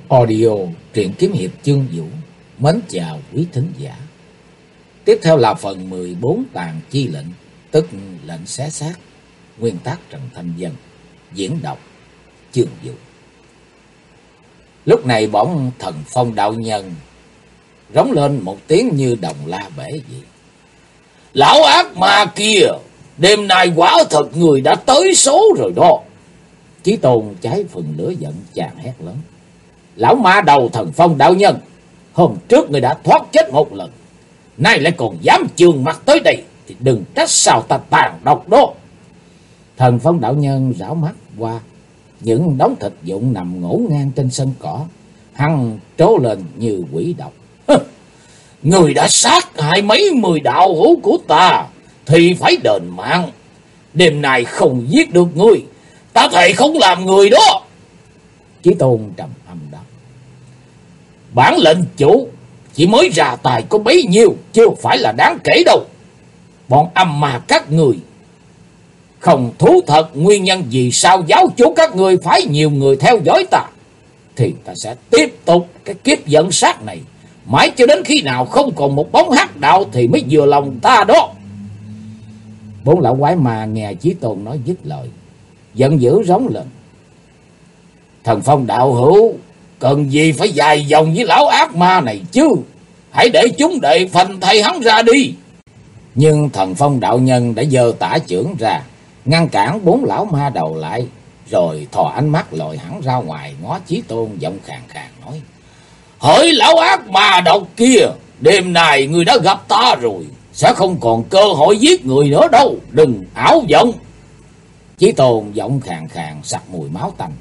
Audio truyện kiếm hiệp chương vũ. Mến chào quý thính giả. Tiếp theo là phần 14 tàn chi lệnh, tức lệnh xé xác. Nguyên tác Trần Thanh Vân, diễn đọc chương vũ. Lúc này bỗng thần phong đạo nhân rống lên một tiếng như đồng la bể vậy. Lão ác ma kia, đêm nay quả thật người đã tới số rồi đó. Chí Tôn cháy phần lửa giận chàng hét lớn. Lão ma đầu thần phong đạo nhân, hôm trước người đã thoát chết một lần, nay lại còn dám chườn mặt tới đây, thì đừng trách sao ta tàn độc đó. Thần phong đạo nhân rảo mắt qua những đống thịt vụn nằm ngổn ngang trên sân cỏ, hắn trố lên như quỷ độc. Người đã sát hại mấy 10 đạo hữu của ta thì phải đền mạng. Đêm nay không giết được ngươi, ta thề không làm người đó. Chí Tôn trầm âm đáp. Bản lệnh chủ chỉ mới ra tài có bấy nhiêu, chưa phải là đáng kể đâu. Bọn âm ma các người không thú thật nguyên nhân vì sao giáo chủ các người phải nhiều người theo dõi ta, thì ta sẽ tiếp tục cái kiếp dẫn sát này mãi cho đến khi nào không còn một bóng hắc đạo thì mới vừa lòng ta đó. Bốn lão quái ma nghe Chí Tôn nói dứt lời, giận dữ rống lên. Thần phong đạo hữu cần gì phải dài dòng với lão ác ma này chứ, hãy để chúng đệ phanh thây hắn ra đi. Nhưng thần phong đạo nhân đã giơ tả chưởng ra ngăn cản bốn lão ma đầu lại, rồi thò ánh mắt lồi hẳn ra ngoài ngó Chí Tôn, giọng khàn khàn nói. Hỡi lão ác ma độc kia, đêm nay người đã gặp ta rồi, sẽ không còn cơ hội giết người nữa đâu, đừng ảo vọng. Chí Tôn giọng khàn khàn sặc mùi máu tanh.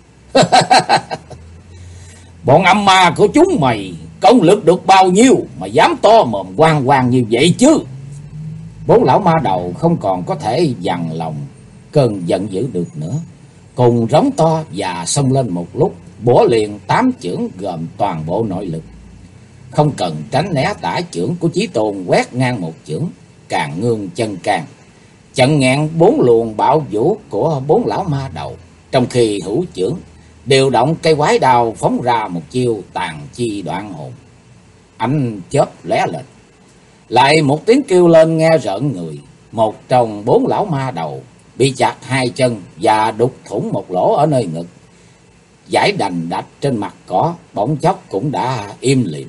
Bọn âm ma của chúng mày công lực được bao nhiêu mà dám to mồm oang oang như vậy chứ? Bốn lão ma đầu không còn có thể dằn lòng cơn giận dữ được nữa, cùng rống to và xông lên một lúc, bổ liền 8 chưởng gồm toàn bộ nội lực. Không cần tránh né tả chưởng của Chí Tôn quét ngang một chưởng, càng ngương chân càng chặn ngẹn 4 luồng bạo vũ của 4 lão ma đầu, trong khi hữu chưởng điều động cây quái đao phóng ra một chiêu tàn chi đoạn hồn. Ánh chớp lóe lên, lại một tiếng kêu lên nghe rợn người. Một trong 4 lão ma đầu bị chặt 2 chân và đục thủng một lỗ ở nơi ngực, giải đành đạch trên mặt cỏ, bỗng chốc cũng đã im lìm.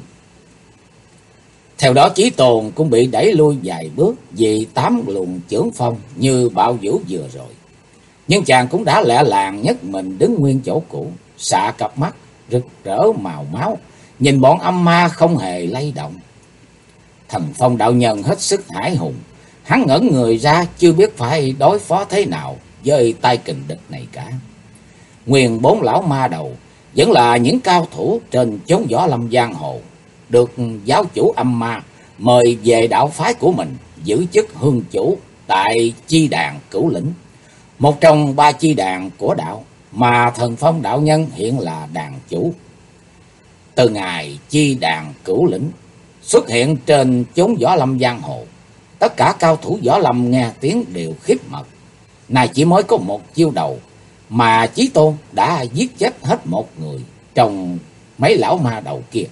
Theo đó Chí Tôn cũng bị đẩy lui vài bước vì 8 luồng chưởng phong như bạo vũ vừa rồi. Nhưng chàng cũng đã lẹ làng nhấc mình đứng nguyên chỗ cũ, xạ cặp mắt rực rỡ màu máu, nhìn bọn âm ma không hề lay động. Thần phong đạo nhân hết sức hãi hùng, hắn ngẩn người ra chưa biết phải đối phó thế nào với tay kình địch này cả. Nguyên 4 lão ma đầu vẫn là những cao thủ trên chốn võ lâm giang hồ, được giáo chủ âm ma mời về đạo phái của mình giữ chức hương chủ tại chi đàn Cửu Lĩnh, một trong 3 chi đàn của đạo mà thần phong đạo nhân hiện là đàn chủ. Từ ngày chi đàn Cửu Lĩnh xuất hiện trên chốn võ lâm giang hồ, tất cả cao thủ võ lâm nghe tiếng đều khiếp mật. Này chỉ mới có một chiêu đầu mà Chí Tôn đã giết chết hết một người trong mấy lão ma đầu kia.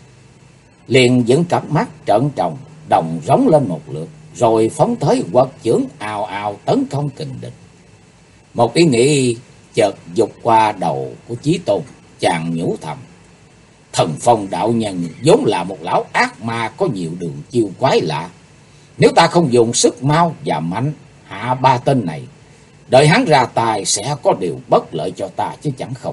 Liền dựng cặp mắt trợn tròn, đồng rống lên một lượt, rồi phóng tới quật chưởng ào ào tấn công kình địch. Một ý nghĩ chợt dục qua đầu của Chí Tôn, chàng nhủ thầm. Thần phong đạo nhân vốn là một lão ác ma có nhiều đường chiêu quái lạ. Nếu ta không dùng sức mau và mạnh hạ 3 tên này, đợi hắn ra tài sẽ có điều bất lợi cho ta chứ chẳng không.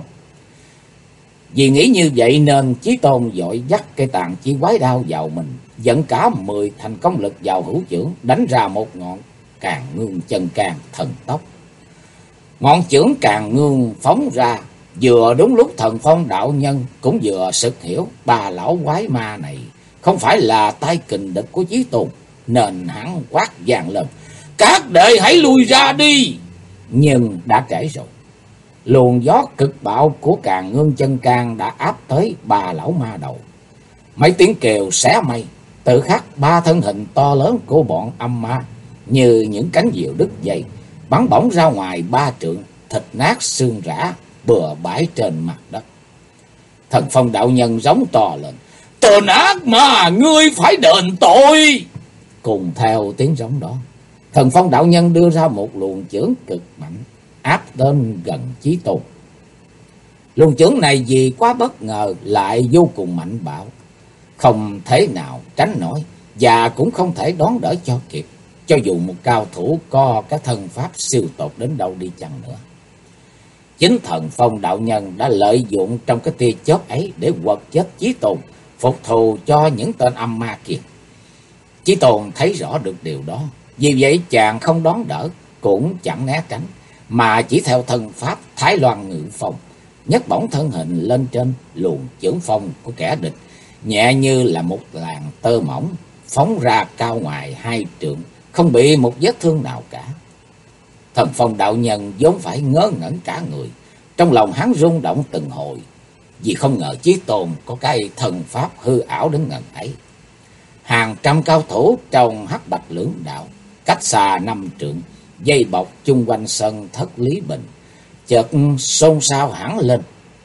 Vì nghĩ như vậy nên Chí Tôn vội dắt cây tàn chi quái đao vào mình, dẫn cả 10 thành công lực vào hữu chưởng, đánh ra một ngọn càng ngương chân can thần tốc. Ngọn chưởng càng ngương phóng ra vừa đúng lúc thần phong đạo nhân cũng vừa sực hiểu 3 lão quái ma này không phải là tay kình địch của Chí Tôn, nên hắn quát vang lên. Các đệ hãy lui ra đi. Nhưng đã trễ rồi. Luồng gió cực bạo của càng ngương chân can đã áp tới 3 lão ma đầu. Mấy tiếng kêu xé mây, tự khắc 3 thân hình to lớn của bọn âm ma như những cánh diều đứt dây bắn bổng ra ngoài 3 trượng, thịt nát xương rã bừa bãi trên mặt đất. Thần Phong đạo nhân giống to lên: Tên ác mà, ngươi phải đền tội! Cùng theo tiếng giống đó, Thần Phong đạo nhân đưa ra một luồng chưởng cực mạnh áp đến gần Chí Tôn. Luồng chưởng này vì quá bất ngờ lại vô cùng mạnh bạo, không thể nào tránh nổi và cũng không thể đón đỡ cho kịp, cho dù một cao thủ có các thân pháp siêu tột đến đâu đi chăng nữa. Chính Thần Phong đạo nhân đã lợi dụng trong cái tia chớp ấy để quật chết Chí Tôn, phục thù cho những tên âm ma kia. Chí Tôn thấy rõ được điều đó, vì vậy chàng không đón đỡ, cũng chẳng né tránh, mà chỉ theo thân pháp Thái Loan Ngự Phong, nhấc bổng thân hình lên trên luồng chưởng phong của kẻ địch, nhẹ như là một làn tơ mỏng phóng ra cao ngoài 2 trượng, không bị một vết thương nào cả. Thần Phong đạo nhân vốn phải ngớ ngẩn cả người, trong lòng hắn rung động từng hồi, vì không ngờ Chí Tôn có cái thần pháp hư ảo đến ngần ấy. Hàng trăm cao thủ trong Hắc Bạch Lưỡng Đạo, cách xa 5 trượng, dây bọc chung quanh sân thất Lý Bình, chợt xôn xao hẳn lên.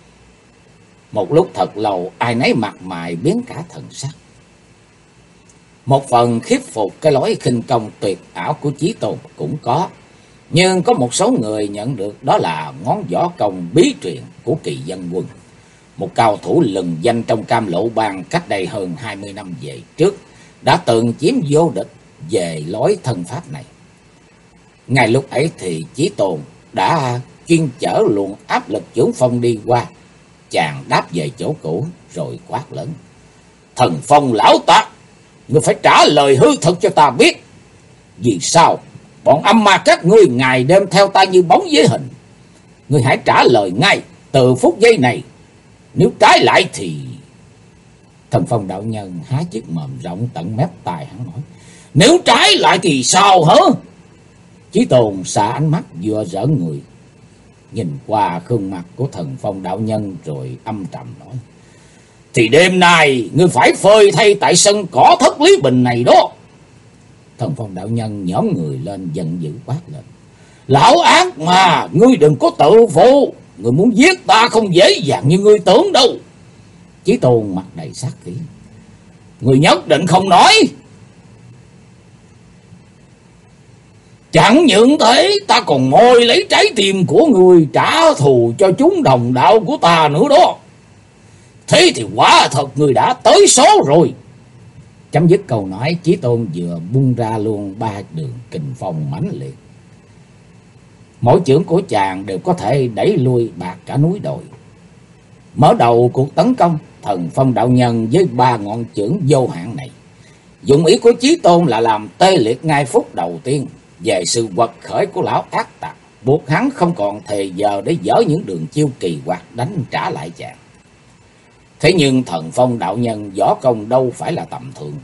Một lúc thật lâu, ai nấy mặt mày biến cả thần sắc. Một phần khiếp phục cái lối khinh công tuyệt ảo của Chí Tôn cũng có, nhưng có một số người nhận được đó là ngón võ công bí truyền của Kỳ Dân Quân, một cao thủ lừng danh trong Cam Lộ Bang cách đây hơn 20 năm về trước, đã từng chiếm vô địch về lối thân pháp này. Ngay lúc ấy thì Chí Tôn đã chuyên chở luồng áp lực chưởng phong đi qua. Chàng đáp về chỗ cũ rồi quát lớn: Thần Phong lão tặc, ngươi phải trả lời hư thực cho ta biết. Vì sao bọn âm ma các ngươi ngày đêm theo ta như bóng với hình? Ngươi hãy trả lời ngay từ phút giây này, nếu trái lại thì... Thần Phong đạo nhân há chiếc mồm rộng tận mép tai, hắn nói: Nếu trái lại thì sao hả? Chí Tôn xả ánh mắt vừa giỡn người, nhìn qua khuôn mặt của Thần Phong đạo nhân rồi âm trầm nói: Thì đêm nay ngươi phải phơi thay tại sân cỏ thất Lý Bình này đó. Thần Phong đạo nhân nhõm người lên giận dữ quát lên: Lão ác mà, ngươi đừng có tự phụ, ngươi muốn giết ta không dễ dàng như ngươi tưởng đâu. Chí Tôn mặt đầy sát khí: Ngươi nhất định không nói? Chẳng những thế, ta còn mồi lấy trái tim của ngươi trả thù cho chúng đồng đạo của ta nữa đó. Thế thì quả thật ngươi đã tới số rồi. Chấm dứt câu nói, Chí Tôn vừa bung ra luôn 3 đường kình phong mãnh liệt. Mỗi chưởng của chàng đều có thể đẩy lui bạc cả núi đồi. Mở đầu cuộc tấn công, Thần Phong đạo nhân với 3 ngọn chưởng vô hạn này, dụng ý của Chí Tôn là làm tê liệt ngay phút đầu tiên về sự quật khởi của lão ác tặc, buộc hắn không còn thời giờ để dở những đường chiêu kỳ quặc đánh trả lại chàng. Thế nhưng Thần Phong đạo nhân võ công đâu phải là tầm thường.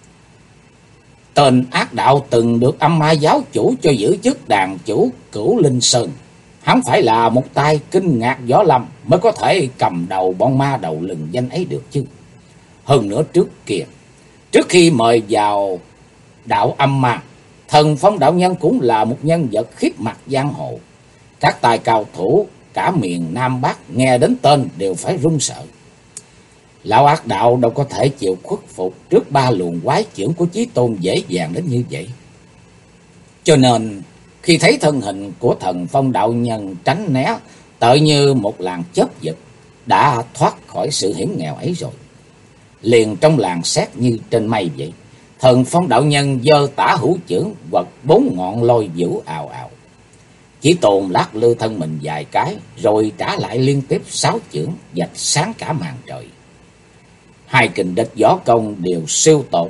Tên ác đạo từng được âm ma giáo chủ cho giữ chức đàn chủ Cửu Linh Sơn. Hắn phải là một tay kinh ngạc võ lâm mới có thể cầm đầu bọn ma đầu lừng danh ấy được chứ. Hơn nữa trước khi mời vào đạo âm ma, Thần Phong đạo nhân cũng là một nhân vật khiếp mặt giang hồ. Các tài cao thủ cả miền Nam Bắc nghe đến tên đều phải run sợ. Lão ác đạo đâu có thể chịu khuất phục trước 3 luồng quái chưởng của Chí Tôn dễ dàng đến như vậy. Cho nên khi thấy thân hình của Thần Phong đạo nhân tránh né tự như một làn chớp giật, đã thoát khỏi sự hiểm nghèo ấy rồi. Liền trong làn sét như trên mây vậy, Thần Phong đạo nhân giơ tả hữu chưởng quật 4 ngọn lôi vũ ào ào. Chí Tôn lắc lư thân mình vài cái rồi trả lại liên tiếp 6 chưởng vạch sáng cả màn trời. 2 kình địch võ công đều siêu tột.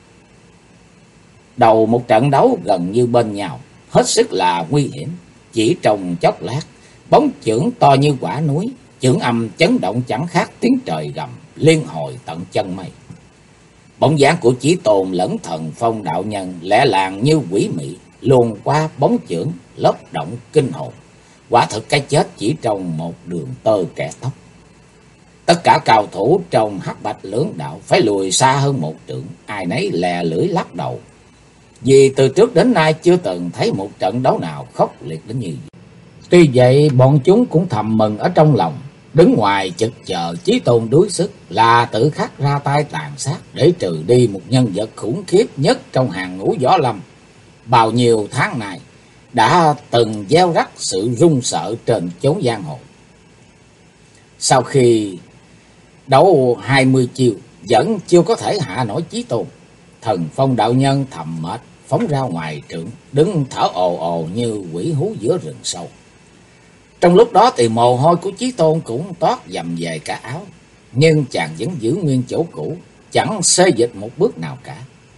Đầu một trận đấu gần như bên nhau, hết sức là nguy hiểm. Chỉ trong chốc lát, bóng chưởng to như quả núi, chưởng âm chấn động chẳng khác tiếng trời gầm, liên hồi tận chân mây. Bóng dáng của Chí Tôn lẫn Thần Phong đạo nhân lẻ làng như quỷ mị, luồn qua bóng chưởng, lấp động kinh hồn. Quả thực cái chết chỉ trong một đường tơ kẻ tóc. Tất cả cao thủ trong Hắc Bạch Lưỡng Đạo phải lùi xa hơn 1 trượng, ai nấy lè lưỡi lắc đầu. Vì từ trước đến nay chưa từng thấy một trận đấu nào khốc liệt đến như vậy. Tuy vậy bọn chúng cũng thầm mừng ở trong lòng, Đứng ngoài chực chờ Chí Tôn đuối sức là tự khắc ra tay tàn sát để trừ đi một nhân vật khủng khiếp nhất trong hàng ngũ võ lâm. Bao nhiêu tháng này đã từng gieo rắc sự run sợ trên chốn giang hồ. Sau khi đấu 20 chiêu vẫn chưa có thể hạ nổi Chí Tôn, Thần Phong đạo nhân thầm mệt phóng ra ngoài trượng, đứng thở ồ ồ như quỷ hú giữa rừng sâu. Trong lúc đó thì mồ hôi của Chí Tôn cũng toát dầm về cả áo, nhưng chàng vẫn giữ nguyên chỗ cũ, chẳng xê dịch một bước nào cả.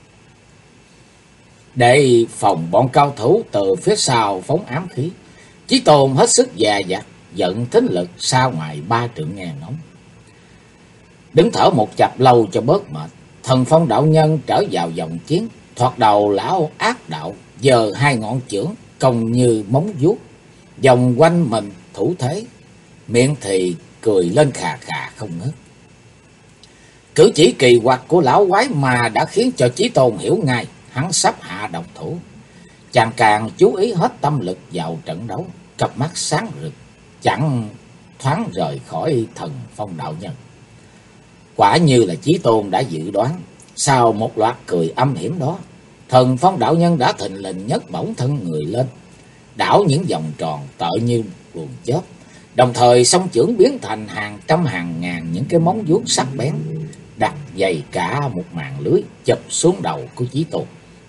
Để phòng bọn cao thủ từ phía sau phóng ám khí, Chí Tôn hết sức dè dặt, giận thính lực xa ngoài 3 trượng nghe ngóng. Đứng thở một chập lâu cho bớt mệt, Thần Phong đạo nhân trở vào vòng chiến. Thoạt đầu lão ác đạo giơ 2 ngọn chưởng cong như móng vuốt, vòng quanh mình thủ thế, miệng thì cười lên khà khà không ngớt. Cử chỉ kỳ quặc của lão quái mà đã khiến cho Chí Tôn hiểu ngay hắn sắp hạ độc thủ. Chàng càng chú ý hết tâm lực vào trận đấu, cặp mắt sáng rực, chẳng thoáng rời khỏi Thần Phong đạo nhân. Quả như là Chí Tôn đã dự đoán, sau một loạt cười âm hiểm đó, Thần Phong đạo nhân đã thình lình nhấc bổng thân người lên, đảo những vòng tròn tợ như luồng chớp, đồng thời song chưởng biến thành hàng trăm hàng ngàn những cái móng vuốt sắc bén, đặt dày cả một màn lưới chụp xuống đầu của Chí Tôn.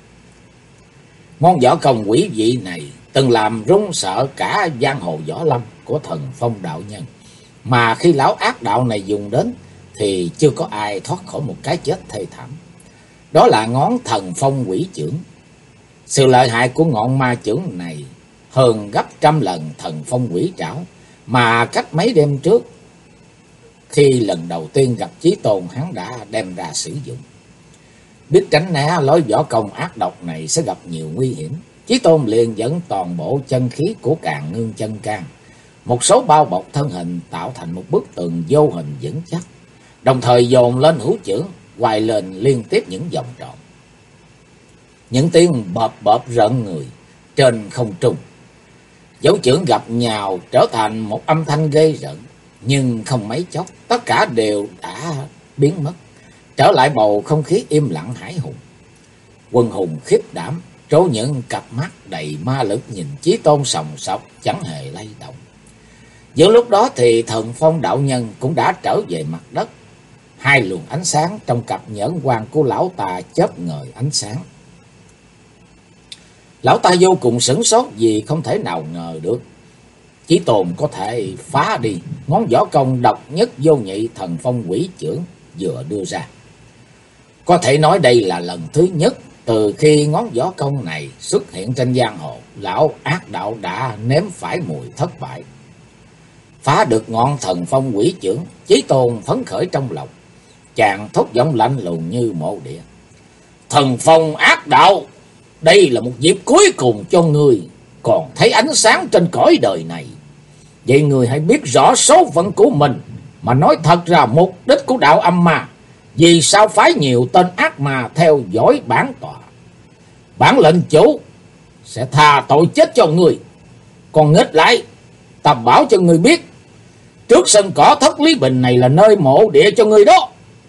Món võ công quỷ dị này từng làm run sợ cả giang hồ võ lâm của Thần Phong đạo nhân, mà khi lão ác đạo này dùng đến thì chưa có ai thoát khỏi một cái chết thê thảm. Đó là ngón Thần Phong quỷ chưởng. Sự lợi hại của ngọn ma chưởng này hơn gấp trăm lần Thần Phong quỷ trảo mà cách mấy đêm trước, khi lần đầu tiên gặp Chí Tôn, hắn đã đem ra sử dụng. Biết tránh né lối võ công ác độc này sẽ gặp nhiều nguy hiểm, Chí Tôn liền dẫn toàn bộ chân khí của Càn Ngưng Chân Can, một số bao bọc thân hình tạo thành một bức tường vô hình vững chắc, đồng thời dồn lên hữu chưởng, quay lên liên tiếp những vòng tròn. Những tiếng bợp bợp rợn người trên không trung, dấu chưởng gặp nhào trở thành một âm thanh ghê rợn, nhưng không mấy chốc tất cả đều đã biến mất, trở lại bầu không khí im lặng hải hùng. Quân hùng khiếp đảm, trố những cặp mắt đầy ma lực nhìn Chí Tôn sòng sọc chẳng hề lay động. Giữa lúc đó thì Thần Phong đạo nhân cũng đã trở về mặt đất. 2 luồng ánh sáng trong cặp nhẫn quang của lão ta chớp ngời ánh sáng. Lão ta vô cùng sửng sốt vì không thể nào ngờ được Chí Tôn có thể phá đi ngón võ công độc nhất vô nhị Thần Phong quỷ chưởng vừa đưa ra. Có thể nói đây là lần thứ nhất từ khi ngón võ công này xuất hiện trên giang hồ, lão ác đạo đã nếm phải mùi thất bại. Phá được ngọn Thần Phong quỷ chưởng, Chí Tôn phấn khởi trong lòng. Chàng thốt giọng lạnh lùng như mộ địa: Thần Phong ác đạo, đây là một dịp cuối cùng cho ngươi còn thấy ánh sáng trên cõi đời này. Vậy ngươi hãy biết rõ số phận của mình, mà nói thật ra mục đích của đạo âm ma. Vì sao phái nhiều tên ác ma theo dõi bản tọa? Bản lệnh chủ sẽ tha tội chết cho ngươi. Còn nghịch lại, ta bảo cho ngươi biết, trước sân cỏ Thất Lý Bình này là nơi mộ địa cho ngươi đó.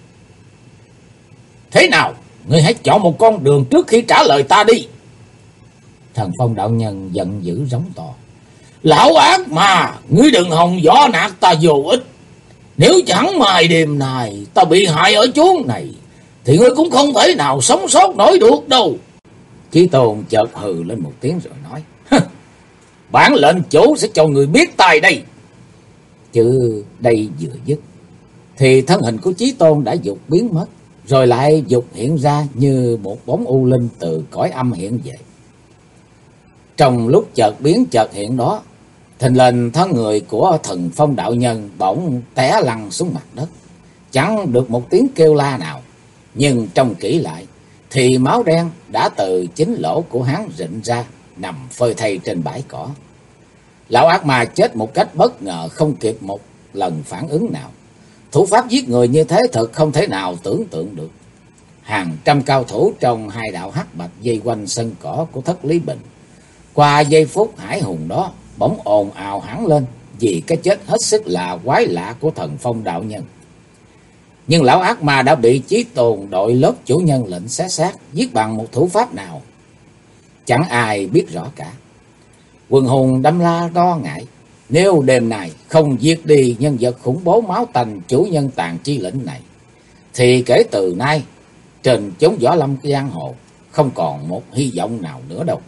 Thế nào, ngươi hãy chọn một con đường trước khi trả lời ta đi. Thần Phong đạo nhân giận dữ rống to: Lão ác mà, ngươi đừng hòng võ nạt ta vô ích. Nếu chẳng may đêm này ta bị hại ở chốn này, thì ngươi cũng không thể nào sống sót nổi được đâu. Chí Tôn chợt hừ lên một tiếng rồi nói: Bản lệnh chủ sẽ cho người biết tài đây. Chứ đây vừa dứt thì thân hình của Chí Tôn đã dục biến mất, rồi lại dục hiện ra như một bóng u linh từ cõi âm hiện về. Trong lúc chợt biến chợt hiện đó, thình lình thân người của Thần Phong đạo nhân bỗng té lăn xuống mặt đất, chẳng được một tiếng kêu la nào. Nhưng trông kỹ lại thì máu đen đã từ chính lỗ của hắn rịn ra, nằm phơi thây trên bãi cỏ. Lão ác ma chết một cách bất ngờ, không kịp một lần phản ứng nào. Thủ pháp giết người như thế thật không thể nào tưởng tượng được. Hàng trăm cao thủ trong 2 đạo hắc bạch vây quanh sân cỏ của Thất Lý Bình. Qua giây phút hải hùng đó, bỗng ồn ào hẳn lên, vì cái chết hết sức là quái lạ của Thần Phong đạo nhân. Nhưng lão ác ma đã bị Chí Tôn đội lớp chủ nhân lệnh xé xác giết bằng một thủ pháp nào, chẳng ai biết rõ cả. Quần hùng đâm la lo ngại, nếu đêm này không giết đi nhân vật khủng bố máu tanh chủ nhân Tàn Chi Lĩnh này, thì kể từ nay trên chốn võ lâm giang hồ không còn một hy vọng nào nữa đâu.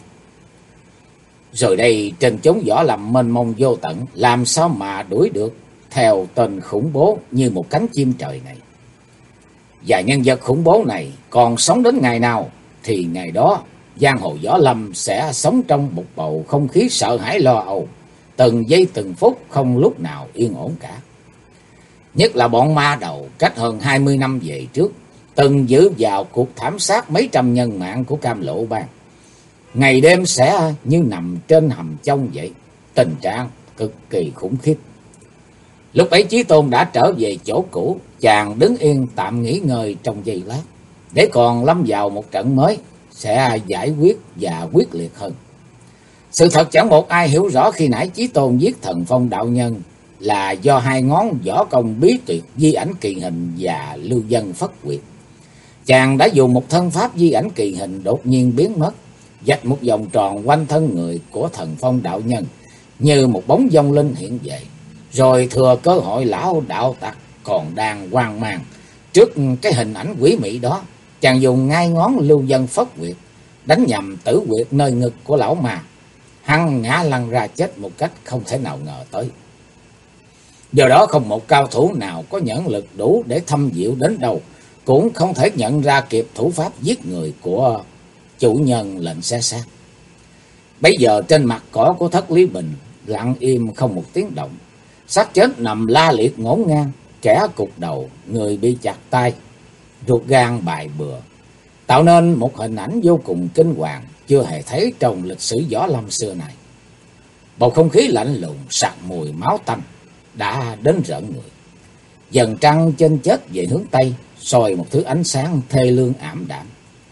Rồi đây trên chốn võ lâm mênh mông vô tận, làm sao mà đuổi được theo tên khủng bố như một cánh chim trời này. Và nhân vật khủng bố này còn sống đến ngày nào, thì ngày đó giang hồ võ lâm sẽ sống trong một bầu không khí sợ hãi lo âu, từng giây từng phút không lúc nào yên ổn cả. Nhất là bọn ma đầu cách hơn 20 năm về trước từng giữ vào cuộc thảm sát mấy trăm nhân mạng của Cam Lộ Bang. Ngày đêm sẽ như nằm trên hầm chông vậy, tình trạng cực kỳ khủng khiếp. Lúc ấy Chí Tôn đã trở về chỗ cũ, chàng đứng yên tạm nghỉ ngơi trong giây lát, để còn lâm vào một trận mới sẽ giải quyết và quyết liệt hơn. Sự thật chẳng một ai hiểu rõ khi nãy Chí Tôn giết Thần Phong đạo nhân là do hai ngón võ công bí tuyệt di ảnh kỳ hình và lưu vân phất quyệt. Chàng đã dùng một thân pháp di ảnh kỳ hình đột nhiên biến mất, vạch một vòng tròn quanh thân người của Thần Phong đạo nhân như một bóng vong linh hiện về. Rồi thừa cơ hội lão đạo tặc còn đang hoang mang trước cái hình ảnh quỷ mị đó, chàng dùng ngay ngón lưu vân phất quyệt đánh nhầm tử quyệt nơi ngực của lão ma. Hắn ngã lăn ra chết một cách không thể nào ngờ tới. Do đó không một cao thủ nào có nhãn lực đủ để thâm diệu đến đâu cũng không thể nhận ra kịp thủ pháp giết người của chủ nhân lệnh xé xác. Bây giờ trên mặt cỏ của Thất Lý Bình lặng im không một tiếng động. Xác chết nằm la liệt ngổn ngang, kẻ cụt đầu, người bị chặt tay, ruột gan bài bừa, tạo nên một hình ảnh vô cùng kinh hoàng chưa hề thấy trong lịch sử võ lâm xưa này. Bầu không khí lạnh lùng sặc mùi máu tanh đã đến rợn người. Dần trăng trên chết về hướng tây, soi một thứ ánh sáng thê lương ảm đạm.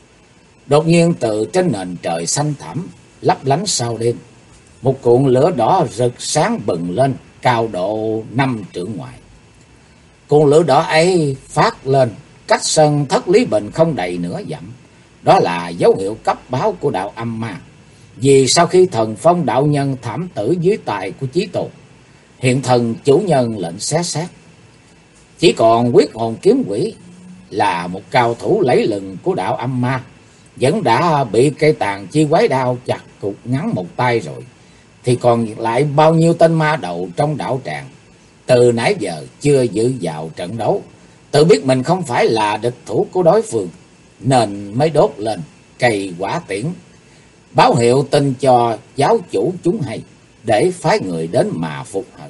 Đột nhiên từ trên nền trời xanh thẳm lấp lánh sau đêm, một cuộn lửa đỏ rực sáng bừng lên cao độ 5 trượng ngoài. Cuộn lửa đỏ ấy phát lên cách sân Thất Lý Bình không đầy nửa dặm. Đó là dấu hiệu cấp báo của đạo âm ma. Vì sau khi Thần Phong đạo nhân thảm tử dưới tay của Chí Tôn, hiện thần chủ nhân lệnh xé xác, chỉ còn Quyết Hồn Kiếm Quỷ là một cao thủ lấy lừng của đạo âm ma, vẫn đã bị cây tàn chi quái đao chặt cụt ngắn một tay rồi, thì còn lại bao nhiêu tên ma đầu trong đạo tràng từ nãy giờ chưa dự vào trận đấu, tự biết mình không phải là địch thủ của đối phương, nên mới đốt lên cây quả tiễn báo hiệu tin cho giáo chủ chúng hay, để phái người đến mà phục hận.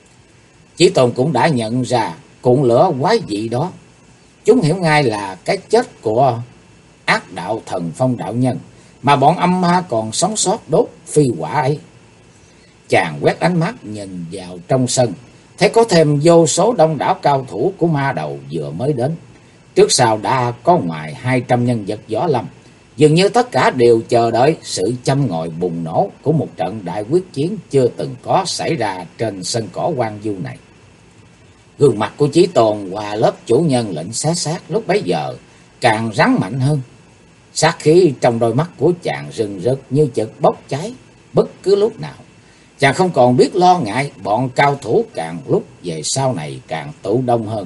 Chí Tôn cũng đã nhận ra cuộn lửa quái dị đó. Chúng hiểu ngay là cái chết của ác đạo Thần Phong đạo nhân mà bọn âm ma còn sống sót đốt phi quả ấy. Chàng quét ánh mắt nhìn vào trong sân, thấy có thêm vô số đông đảo cao thủ của ma đầu vừa mới đến. Trước sau đã có ngoài 200 nhân vật võ lâm, dường như tất cả đều chờ đợi sự châm ngòi bùng nổ của một trận đại quyết chiến chưa từng có xảy ra trên sân cỏ hoang vu này. Gương mặt của Chí Tôn qua lớp chủ nhân lệnh xé xác lúc bấy giờ càng rắn mạnh hơn. Sát khí trong đôi mắt của chàng rừng rực như chợt bốc cháy bất cứ lúc nào. Chàng không còn biết lo ngại bọn cao thủ càng lúc về sau này càng tụ đông hơn.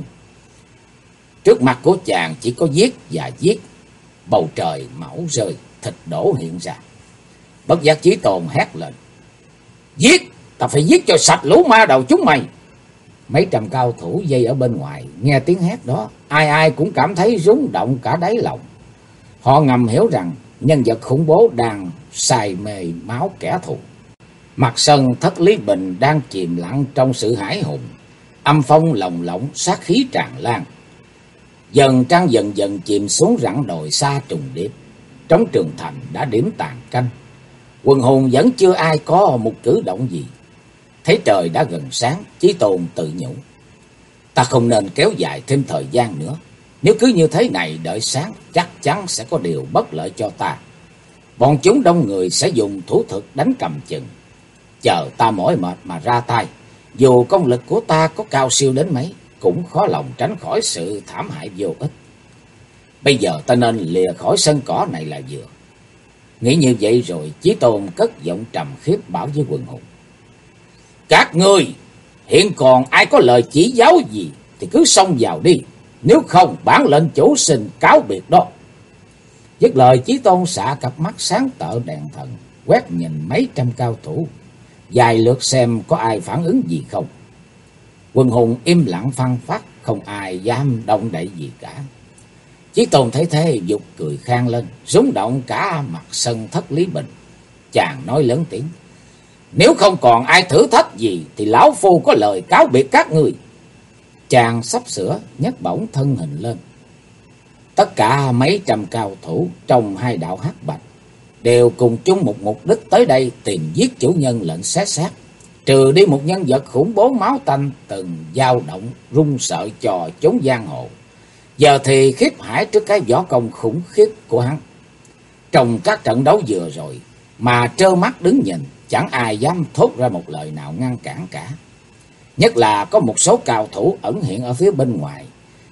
Trước mặt của chàng chỉ có giết và giết, bầu trời máu rơi, thịt đổ hiện ra. Bất giác Chí Tôn hét lên: "Giết! Ta phải giết cho sạch lũ ma đầu chúng mày!" Mấy trăm cao thủ dây ở bên ngoài nghe tiếng hét đó, ai ai cũng cảm thấy rung động cả đáy lòng. Họ ngầm hiểu rằng nhân vật khủng bố đang say mê máu kẻ thù. Mặt sân Thất Lý Bình đang chìm lặng trong sự hãi hùng, âm phong lồng lộng, sát khí tràn lan. Dần trăng dần dần chìm xuống rặng đồi xa trùng điệp. Trống Trường Thành đã điểm tàn canh. Quần hùng vẫn chưa ai có một cử động gì. Thấy trời đã gần sáng, Chí Tôn tự nhủ: ta không nên kéo dài thêm thời gian nữa. Nếu cứ như thế này đợi sáng, chắc chắn sẽ có điều bất lợi cho ta. Bọn chúng đông người sẽ dùng thủ thuật đánh cầm chừng. Chờ ta mỏi mệt mà ra tay, dù công lực của ta có cao siêu đến mấy, cũng khó lòng tránh khỏi sự thảm hại vô ích. Bây giờ ta nên lìa khỏi sân cỏ này là vừa. Nghĩ như vậy rồi, Chí Tôn cất giọng trầm khiếp bảo với quần hùng: Các ngươi hiện còn ai có lời chỉ giáo gì thì cứ xông vào đi, nếu không bản lệnh chủ xin cáo biệt đó. Dứt lời, Chí Tôn xạ cặp mắt sáng tợ đèn thần, quét nhìn mấy trăm cao thủ, vài lượt xem có ai phản ứng gì không. Quần hùng im lặng phăng phắc, không ai dám động đậy gì cả. Chí Tôn thấy thế giục cười khang lên, rúng động cả mặt sân Thất Lý Bình. Chàng nói lớn tiếng: Nếu không còn ai thử thách gì thì lão phu có lời cáo biệt các người. Chàng sắp sửa nhấc bổng thân hình lên. Tất cả mấy trăm cao thủ trong hai đạo hắc bạch đều cùng chung một mục đích tới đây tìm giết chủ nhân lệnh xé xác, trừ đi một nhân vật khủng bố máu tanh từng dao động run sợ cho chốn giang hồ. Giờ thì khiếp hải trước cái võ công khủng khiếp của hắn. Trong các trận đấu vừa rồi mà trơ mắt đứng nhìn, chẳng ai dám thốt ra một lời nào ngăn cản cả. Nhất là có một số cao thủ ẩn hiện ở phía bên ngoài,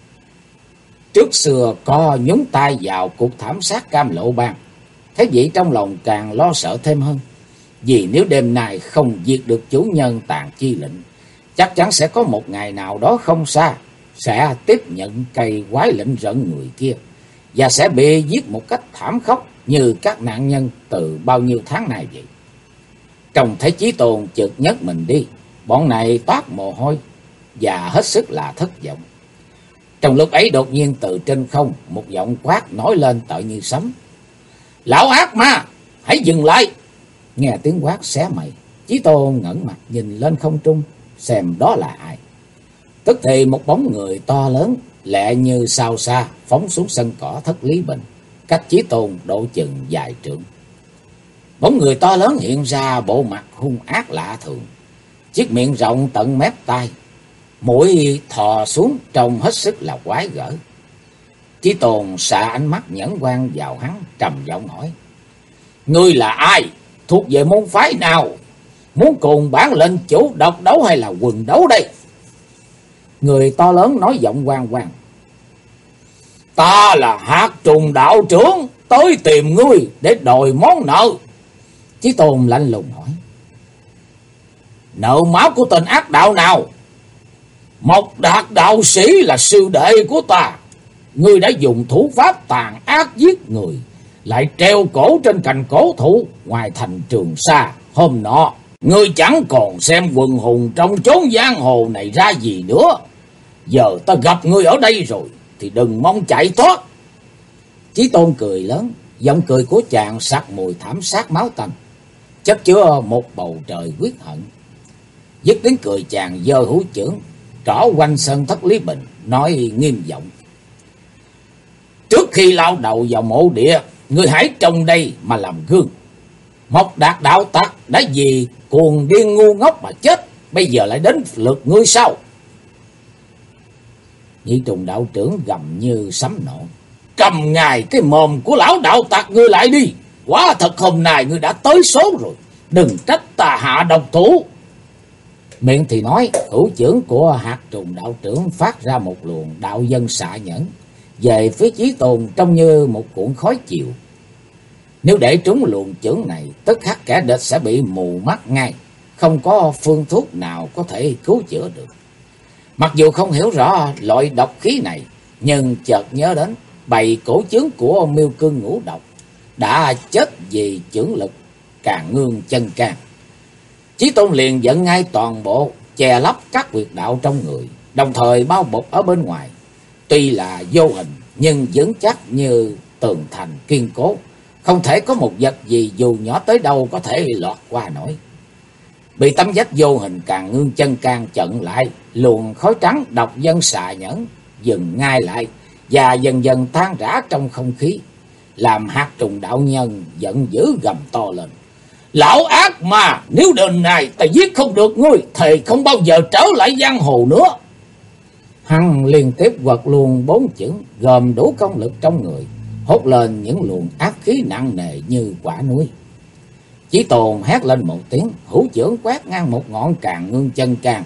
trước xưa có nhúng tay vào cuộc thảm sát Cam Lộ Bang. Thế vậy trong lòng càng lo sợ thêm hơn, vì nếu đêm nay không diệt được chủ nhân Tàn Chi Lệnh, chắc chắn sẽ có một ngày nào đó không xa sẽ tiếp nhận cây quái lệnh rợn người kia, và sẽ bị giết một cách thảm khốc như các nạn nhân từ bao nhiêu tháng nay vậy. Trông thấy Chí Tôn chợt nhấc mình đi, bọn này toát mồ hôi và hết sức là thất vọng. Trong lúc ấy đột nhiên từ trên không, một giọng quát nói lên tợ như sấm: Lão ác ma, hãy dừng lại! Nghe tiếng quát xé mày, Chí Tôn ngẩng mặt nhìn lên không trung xem đó là ai. Tức thì một bóng người to lớn lẹ như sao xa phóng xuống sân cỏ Thất Lý Bình, cách Chí Tôn độ chừng vài trượng. Bóng người to lớn hiện ra bộ mặt hung ác lạ thường, chiếc miệng rộng tận mép tai, mũi thò xuống trông hết sức là quái gở. Chí Tôn xạ ánh mắt nhẫn quan vào hắn, trầm giọng hỏi: Ngươi là ai? Thuộc về môn phái nào? Muốn cùng bản lệnh chủ độc đấu hay là quần đấu đây? Người to lớn nói giọng quang quang: Ta là Hạt Trùng đạo trưởng, tới tìm ngươi để đòi món nợ. Chí Tôn lạnh lùng hỏi: Nợ máu của tên ác đạo nào? Mộc Đạt đạo sĩ là sư đệ của ta. Ngươi đã dùng thủ pháp tàn ác giết người, lại treo cổ trên cành cổ thụ ngoài thành Trường Sa. Hôm nọ ngươi chẳng còn xem quần hùng trong chốn giang hồ này ra gì nữa. Giờ ta gặp ngươi ở đây rồi thì đừng mong chạy thoát. Chí Tôn cười lớn, giọng cười của chàng sặc mùi thảm sát máu tanh, chất chứa một bầu trời quyết hận. Dứt tiếng cười, chàng giơ hữu chưởng trỏ quanh sân Thất Lý Bình, nói nghiêm giọng: Trước khi lao đầu vào mộ địa, ngươi hãy trong đây mà làm gương. Mộc Đạt đạo tặc đã vì cuồng điên ngu ngốc mà chết, bây giờ lại đến lượt ngươi sao? Nhị Trùng đạo trưởng gầm như sấm nổ: Cầm ngài cái mồm của lão đạo tặc ngươi lại đi. Quả thật hôm nay ngươi đã tới số rồi, đừng trách ta hạ độc thủ. Miệng thì nói, hữu chưởng của Hạt Trùng đạo trưởng phát ra một luồng đạo dân xạ nhẫn về phía Chí Tôn, trông như một cuộn khói chiều. Nếu để trúng luồng chưởng này, tức khắc kẻ địch sẽ bị mù mắt ngay, không có phương thuốc nào có thể cứu chữa được. Mặc dù không hiểu rõ loại độc khí này, nhưng chợt nhớ đến bầy cổ chướng của Miêu Cương Ngũ Độc đã chết vì chưởng lực Càn Ngương Chân Can. Chí Tôn liền dẫn ngay toàn bộ che lấp các huyệt đạo trong người, đồng thời bao bọc ở bên ngoài. Tuy là vô hình nhưng vững chắc như tường thành kiên cố, không thể có một vật gì dù nhỏ tới đâu có thể lọt qua nổi. Bị tấm vách vô hình Càn Ngương Chân Can chặn lại, luồng khói trắng độc dân xạ nhẫn dừng ngay lại và dần dần tan rã trong không khí, làm Hạt Trùng đạo nhân giận dữ gầm to lên: Lão ác mà, nếu đêm này ta giết không được ngươi, thì không bao giờ trở lại giang hồ nữa. Hắn liên tiếp quật luôn 4 chưởng, gồm đủ công lực trong người, hốt lên những luồng ác khí nặng nề như quả núi. Chí Tôn hét lên một tiếng, hữu chưởng quét ngang một ngọn Càn Ngương Chân Can,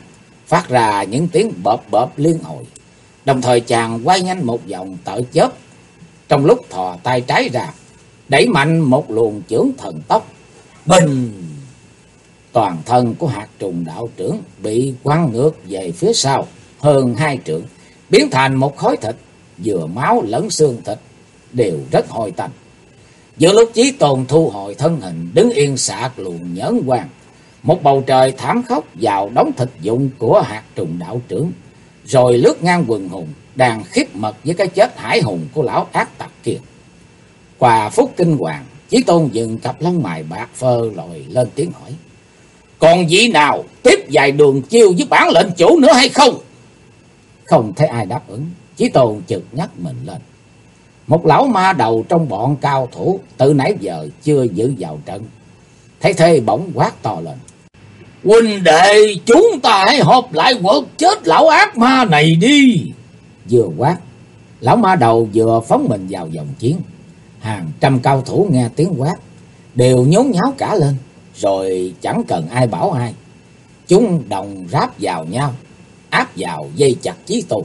phát ra những tiếng bợp bợp liên hồi. Đồng thời chàng quay nhanh một vòng tợ chớp, trong lúc thò tay trái ra, đẩy mạnh một luồng chưởng thần tốc. Bình! Toàn thân của hạt trùng đạo trưởng bị quăng ngược về phía sau hơn 2 trượng, biến thành một khối thịt, vừa máu lẫn xương thịt đều rất hôi tanh. Giữa lúc Chí Tôn thu hồi thân hình, đứng yên sạc luồng nhẫn quang, một bầu trời thảm khốc vào đống thịt dụng của hạt trùng đạo trưởng, rồi lướt ngang quần hùng đang khiếp mật với cái chết hải hùng của lão ác tặc kia. Qua phút kinh hoàng, Chí Tôn dừng cặp lông mày bạc phơ rồi lên tiếng hỏi: còn vị nào tiếp vài đường chiêu với bản lệnh chủ nữa hay không? Không thấy ai đáp ứng, Chí Tôn chợt nhắc mình lên. Một lão ma đầu trong bọn cao thủ từ nãy giờ chưa giữ vào trận, thấy thế bỗng quát to lên: huynh đệ, chúng ta hãy họp lại quật chết lão ác ma này đi. Vừa quát, lão ma đầu vừa phóng mình vào vòng chiến. Hàng trăm cao thủ nghe tiếng quát đều nhốn nháo cả lên, rồi chẳng cần ai bảo ai, chúng đồng ráp vào nhau, áp vào dây chặt Chí Tôn.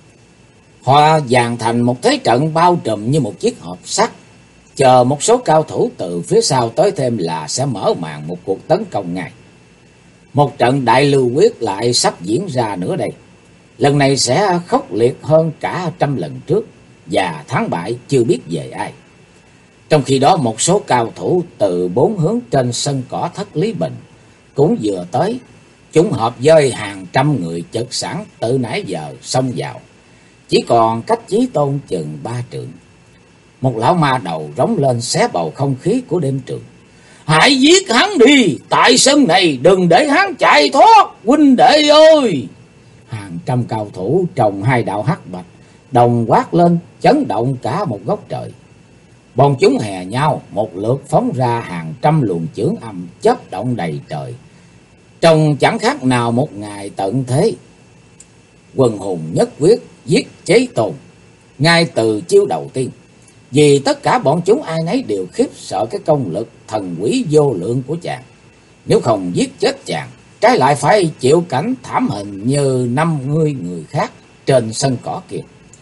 Họ dàn thành một thế trận bao trùm như một chiếc hộp sắt, chờ một số cao thủ từ phía sau tới thêm là sẽ mở màn một cuộc tấn công ngay. Một trận đại lưu quyết lại sắp diễn ra nữa đây. Lần này sẽ khốc liệt hơn cả 100 lần trước, và thắng bại chưa biết về ai. Trong khi đó, một số cao thủ từ 4 hướng trên sân cỏ Thất Lý Bình cũng vừa tới. Chúng hợp với hàng trăm người chật sẵn từ nãy giờ xông vào, chỉ còn cách Chí Tôn chừng 3 trượng. Một lão ma đầu rống lên xé bầu không khí của đêm trường: hãy giết hắn đi, tại sân này đừng để hắn chạy thoát, huynh đệ ơi! Hàng trăm cao thủ trồng 2 đạo hắc bạch đồng quát lên, chấn động cả một góc trời. Bọn chúng hè nhau một lượt phóng ra hàng trăm luồng chưởng âm chớp động đầy trời, trông chẳng khác nào một ngày tận thế. Quần hùng nhất quyết giết Chí Tôn ngay từ chiêu đầu tiên, vì tất cả bọn chúng ai nấy đều khiếp sợ cái công lực thần quý vô lượng của chàng. Nếu không giết chết chàng, trái lại phải chịu cảnh thảm hình như 50 người khác trên sân cỏ kia.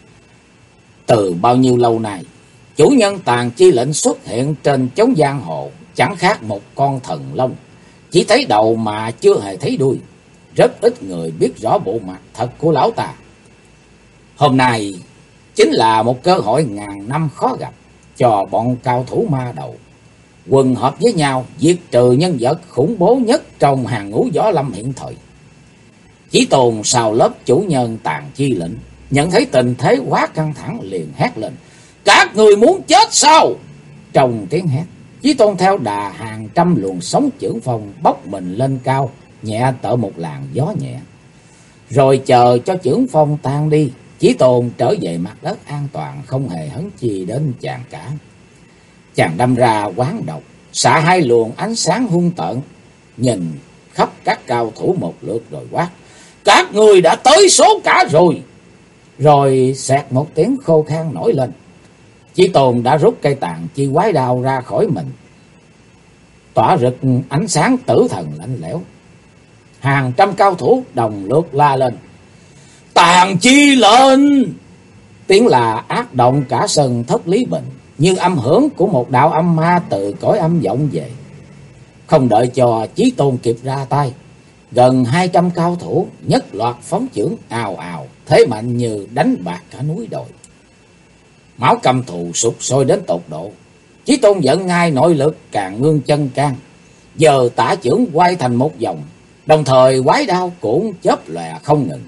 Từ bao nhiêu lâu nay, chủ nhân Tàn Chi lệnh xuất hiện trên chốn giang hồ chẳng khác một con thần long, chỉ thấy đầu mà chưa hề thấy đuôi. Rất ít người biết rõ bộ mặt thật của lão ta. Hôm nay chính là một cơ hội ngàn năm khó gặp cho bọn cao thủ ma đầu quần hợp với nhau diệt trừ nhân vật khủng bố nhất trong hàng ngũ võ lâm hiện thời. Chí Tôn sau lớp chủ nhân Tàn Chi lệnh nhận thấy tình thế quá căng thẳng, liền hét lên: các người muốn chết sao? Trong tiếng hét, Chí Tôn theo đà hàng trăm luồng sóng chưởng phong bốc mình lên cao, nhẹ tở một làn gió nhẹ. Rồi chờ cho chưởng phong tan đi, Chí Tôn trở về mặt đất an toàn, không hề hấn chi đến chàng cả. Chàng đâm ra quán độc, xạ 2 luồng ánh sáng hung tợn, nhìn khắp các cao thủ một lượt rồi quát: các người đã tới số cả rồi. Rồi xẹt một tiếng khô khan nổi lên. Chí Tôn đã rút cây Tàn Chi quái đao ra khỏi mình, tỏa rực ánh sáng tử thần lạnh lẽo. Hàng trăm cao thủ đồng lượt la lên: Tàn Chi lệnh! Tiếng là ác động cả sân Thất Lý Bình, như âm hưởng của một đạo âm ma từ cõi âm vọng về. Không đợi cho Chí Tôn kịp ra tay, gần 200 cao thủ nhất loạt phóng chưởng ào ào, thế mạnh như đánh bạc cả núi đồi. Máu căm thù sục sôi đến tột độ. Chí Tôn giận ngay nội lực càng ngưng chân can, giờ tả chưởng quay thành một vòng, đồng thời quái đao cũng chớp lòe không ngừng.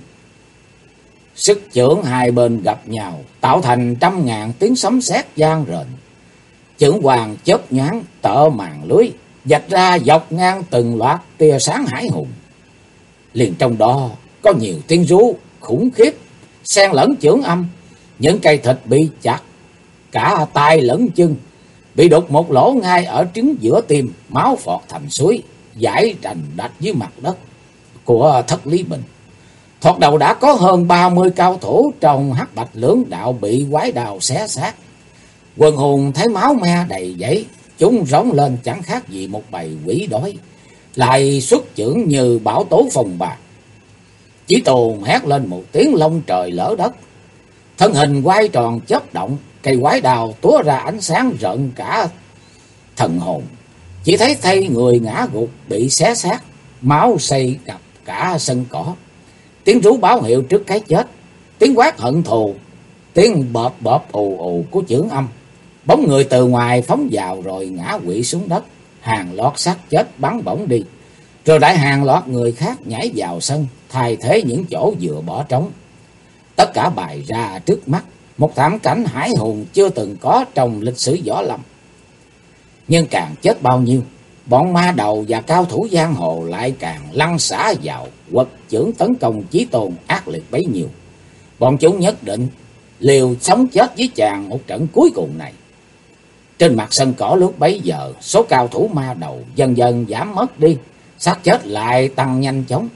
Sức chưởng hai bên gặp nhau tạo thành trăm ngàn tiếng sấm sét vang rền. Chưởng hoàng chớp nhoáng tợ màn lưới, vạch ra dọc ngang từng loạt tia sáng hải hùng. Liền trong đó có nhiều tiếng rú khủng khiếp, xen lẫn chưởng âm. Những cây thịt bị chặt cả tay lẫn chân, bị đục một lỗ ngay ở trứng giữa tim, máu phọt thành suối, dải rành đạch dưới mặt đất của Thất Lý Bình. Thoạt đầu đã có hơn 30 cao thủ trong hắc bạch lưỡng đạo bị quái đào xé xác. Quần hùng thấy máu me đầy dẫy, chúng rống lên chẳng khác gì một bầy quỷ đói, lại xuất chưởng như bão tố phong bạc. Chí Tôn hét lên một tiếng long trời lỡ đất, thân hình quay tròn chớp động, cây quái đào túa ra ánh sáng rợn cả thần hồn. Chỉ thấy thay người ngã gục bị xé xác, máu xây cặp cả sân cỏ. Tiếng rú báo hiệu trước cái chết, tiếng quát hận thù, tiếng bợp bợp ù ù của chưởng âm. Bóng người từ ngoài phóng vào rồi ngã quỵ xuống đất, hàng loạt xác chết bắn bổng đi. Rồi lại hàng loạt người khác nhảy vào sân, thay thế những chỗ vừa bỏ trống. Tất cả bày ra trước mắt, một thảm cảnh hải hùng chưa từng có trong lịch sử võ lâm. Nhưng càng chết bao nhiêu, bọn ma đầu và cao thủ giang hồ lại càng lăn xả vào, quật chưởng tấn công Chí Tôn ác liệt bấy nhiêu. Bọn chúng nhất định liều sống chết với chàng một trận cuối cùng này. Trên mặt sân cỏ lúc bấy giờ, số cao thủ ma đầu dần dần giảm mất đi, xác chết lại tăng nhanh chóng.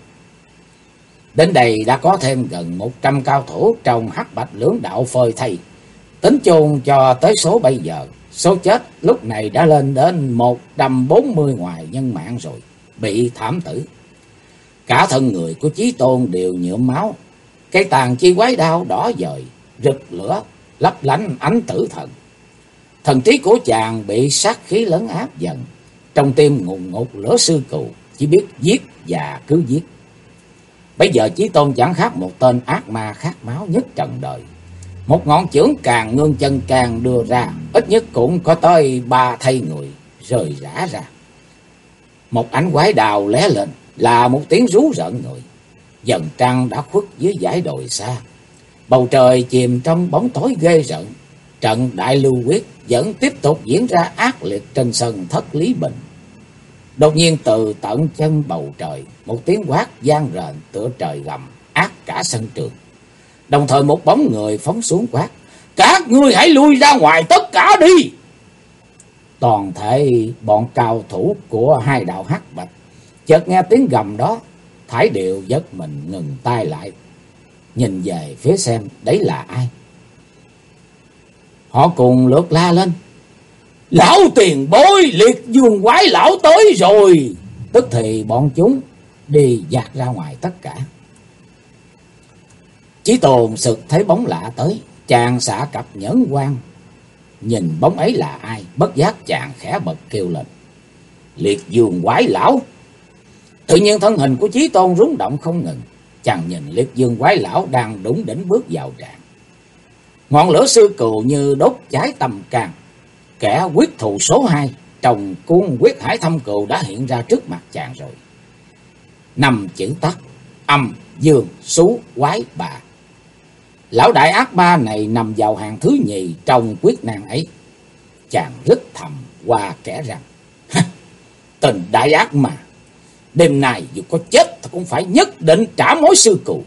Đến đây đã có thêm gần 100 cao thủ trong Hắc Bạch lưỡng đạo phơi thây. Tính chung cho tới số bây giờ, số chết lúc này đã lên đến 140 ngoài nhân mạng rồi, bị thảm tử. Cả thân người của Chí Tôn đều nhuộm máu, cây tàn chi quái đao đỏ dời, rực lửa, lấp lánh ánh tử thần. Thần trí của chàng bị sát khí lấn áp dần, trong tim ngùn ngụt lửa sư cừu, chỉ biết giết và cứ giết. Bây giờ Chí Tôn chẳng khác một tên ác ma khát máu nhất trần đời. Một ngọn chưởng càng ngưng chân càng đưa ra, ít nhất cũng có tới 3 thây người rời rã ra. Một ánh quái đào lóe lên là một tiếng rú rợn người. Dần trăng đã khuất dưới dãy đồi xa, bầu trời chìm trong bóng tối ghê rợn. Trận đại lưu quyết vẫn tiếp tục diễn ra ác liệt trên sân Thất Lý Bình. Đột nhiên từ tận chân bầu trời, một tiếng quát vang rền tựa trời gầm ác cả sân trường. Đồng thời một bóng người phóng xuống quát: "Các ngươi hãy lui ra ngoài tất cả đi!" Toàn thể bọn cao thủ của hai đạo Hắc Bạch chợt nghe tiếng gầm đó, thải đều giật mình ngừng tay lại, nhìn về phía xem đấy là ai. Họ cùng lượt la lên: "Lão tiền bối, Liệt Dương quái lão tới rồi!" Tức thì bọn chúng đi dạt ra ngoài tất cả. Chí Tôn sực thấy bóng lạ tới, chàng xạ cặp nhẫn quan, nhìn bóng ấy là ai, bất giác chàng khẽ bật kêu lên: "Liệt Dương quái lão!" Tự nhiên thân hình của Chí Tôn rung động không ngừng. Chàng nhìn Liệt Dương quái lão đang đủng đỉnh bước vào tràng. Ngọn lửa sư cừu như đốt cháy tâm can. Kẻ quyết thù số 2 trong cuốn Quyết Hải Thâm Cừu đã hiện ra trước mặt chàng rồi. 5 chữ tắt: âm, dương, xú, quái, bà. Lão đại ác ma này nằm vào hàng thứ nhì trong quyết nan ấy. Chàng rít thầm qua kẻ rằng: "Tình đại ác ma, đêm nay dù có chết thì cũng phải nhất định trả mối sư cừu."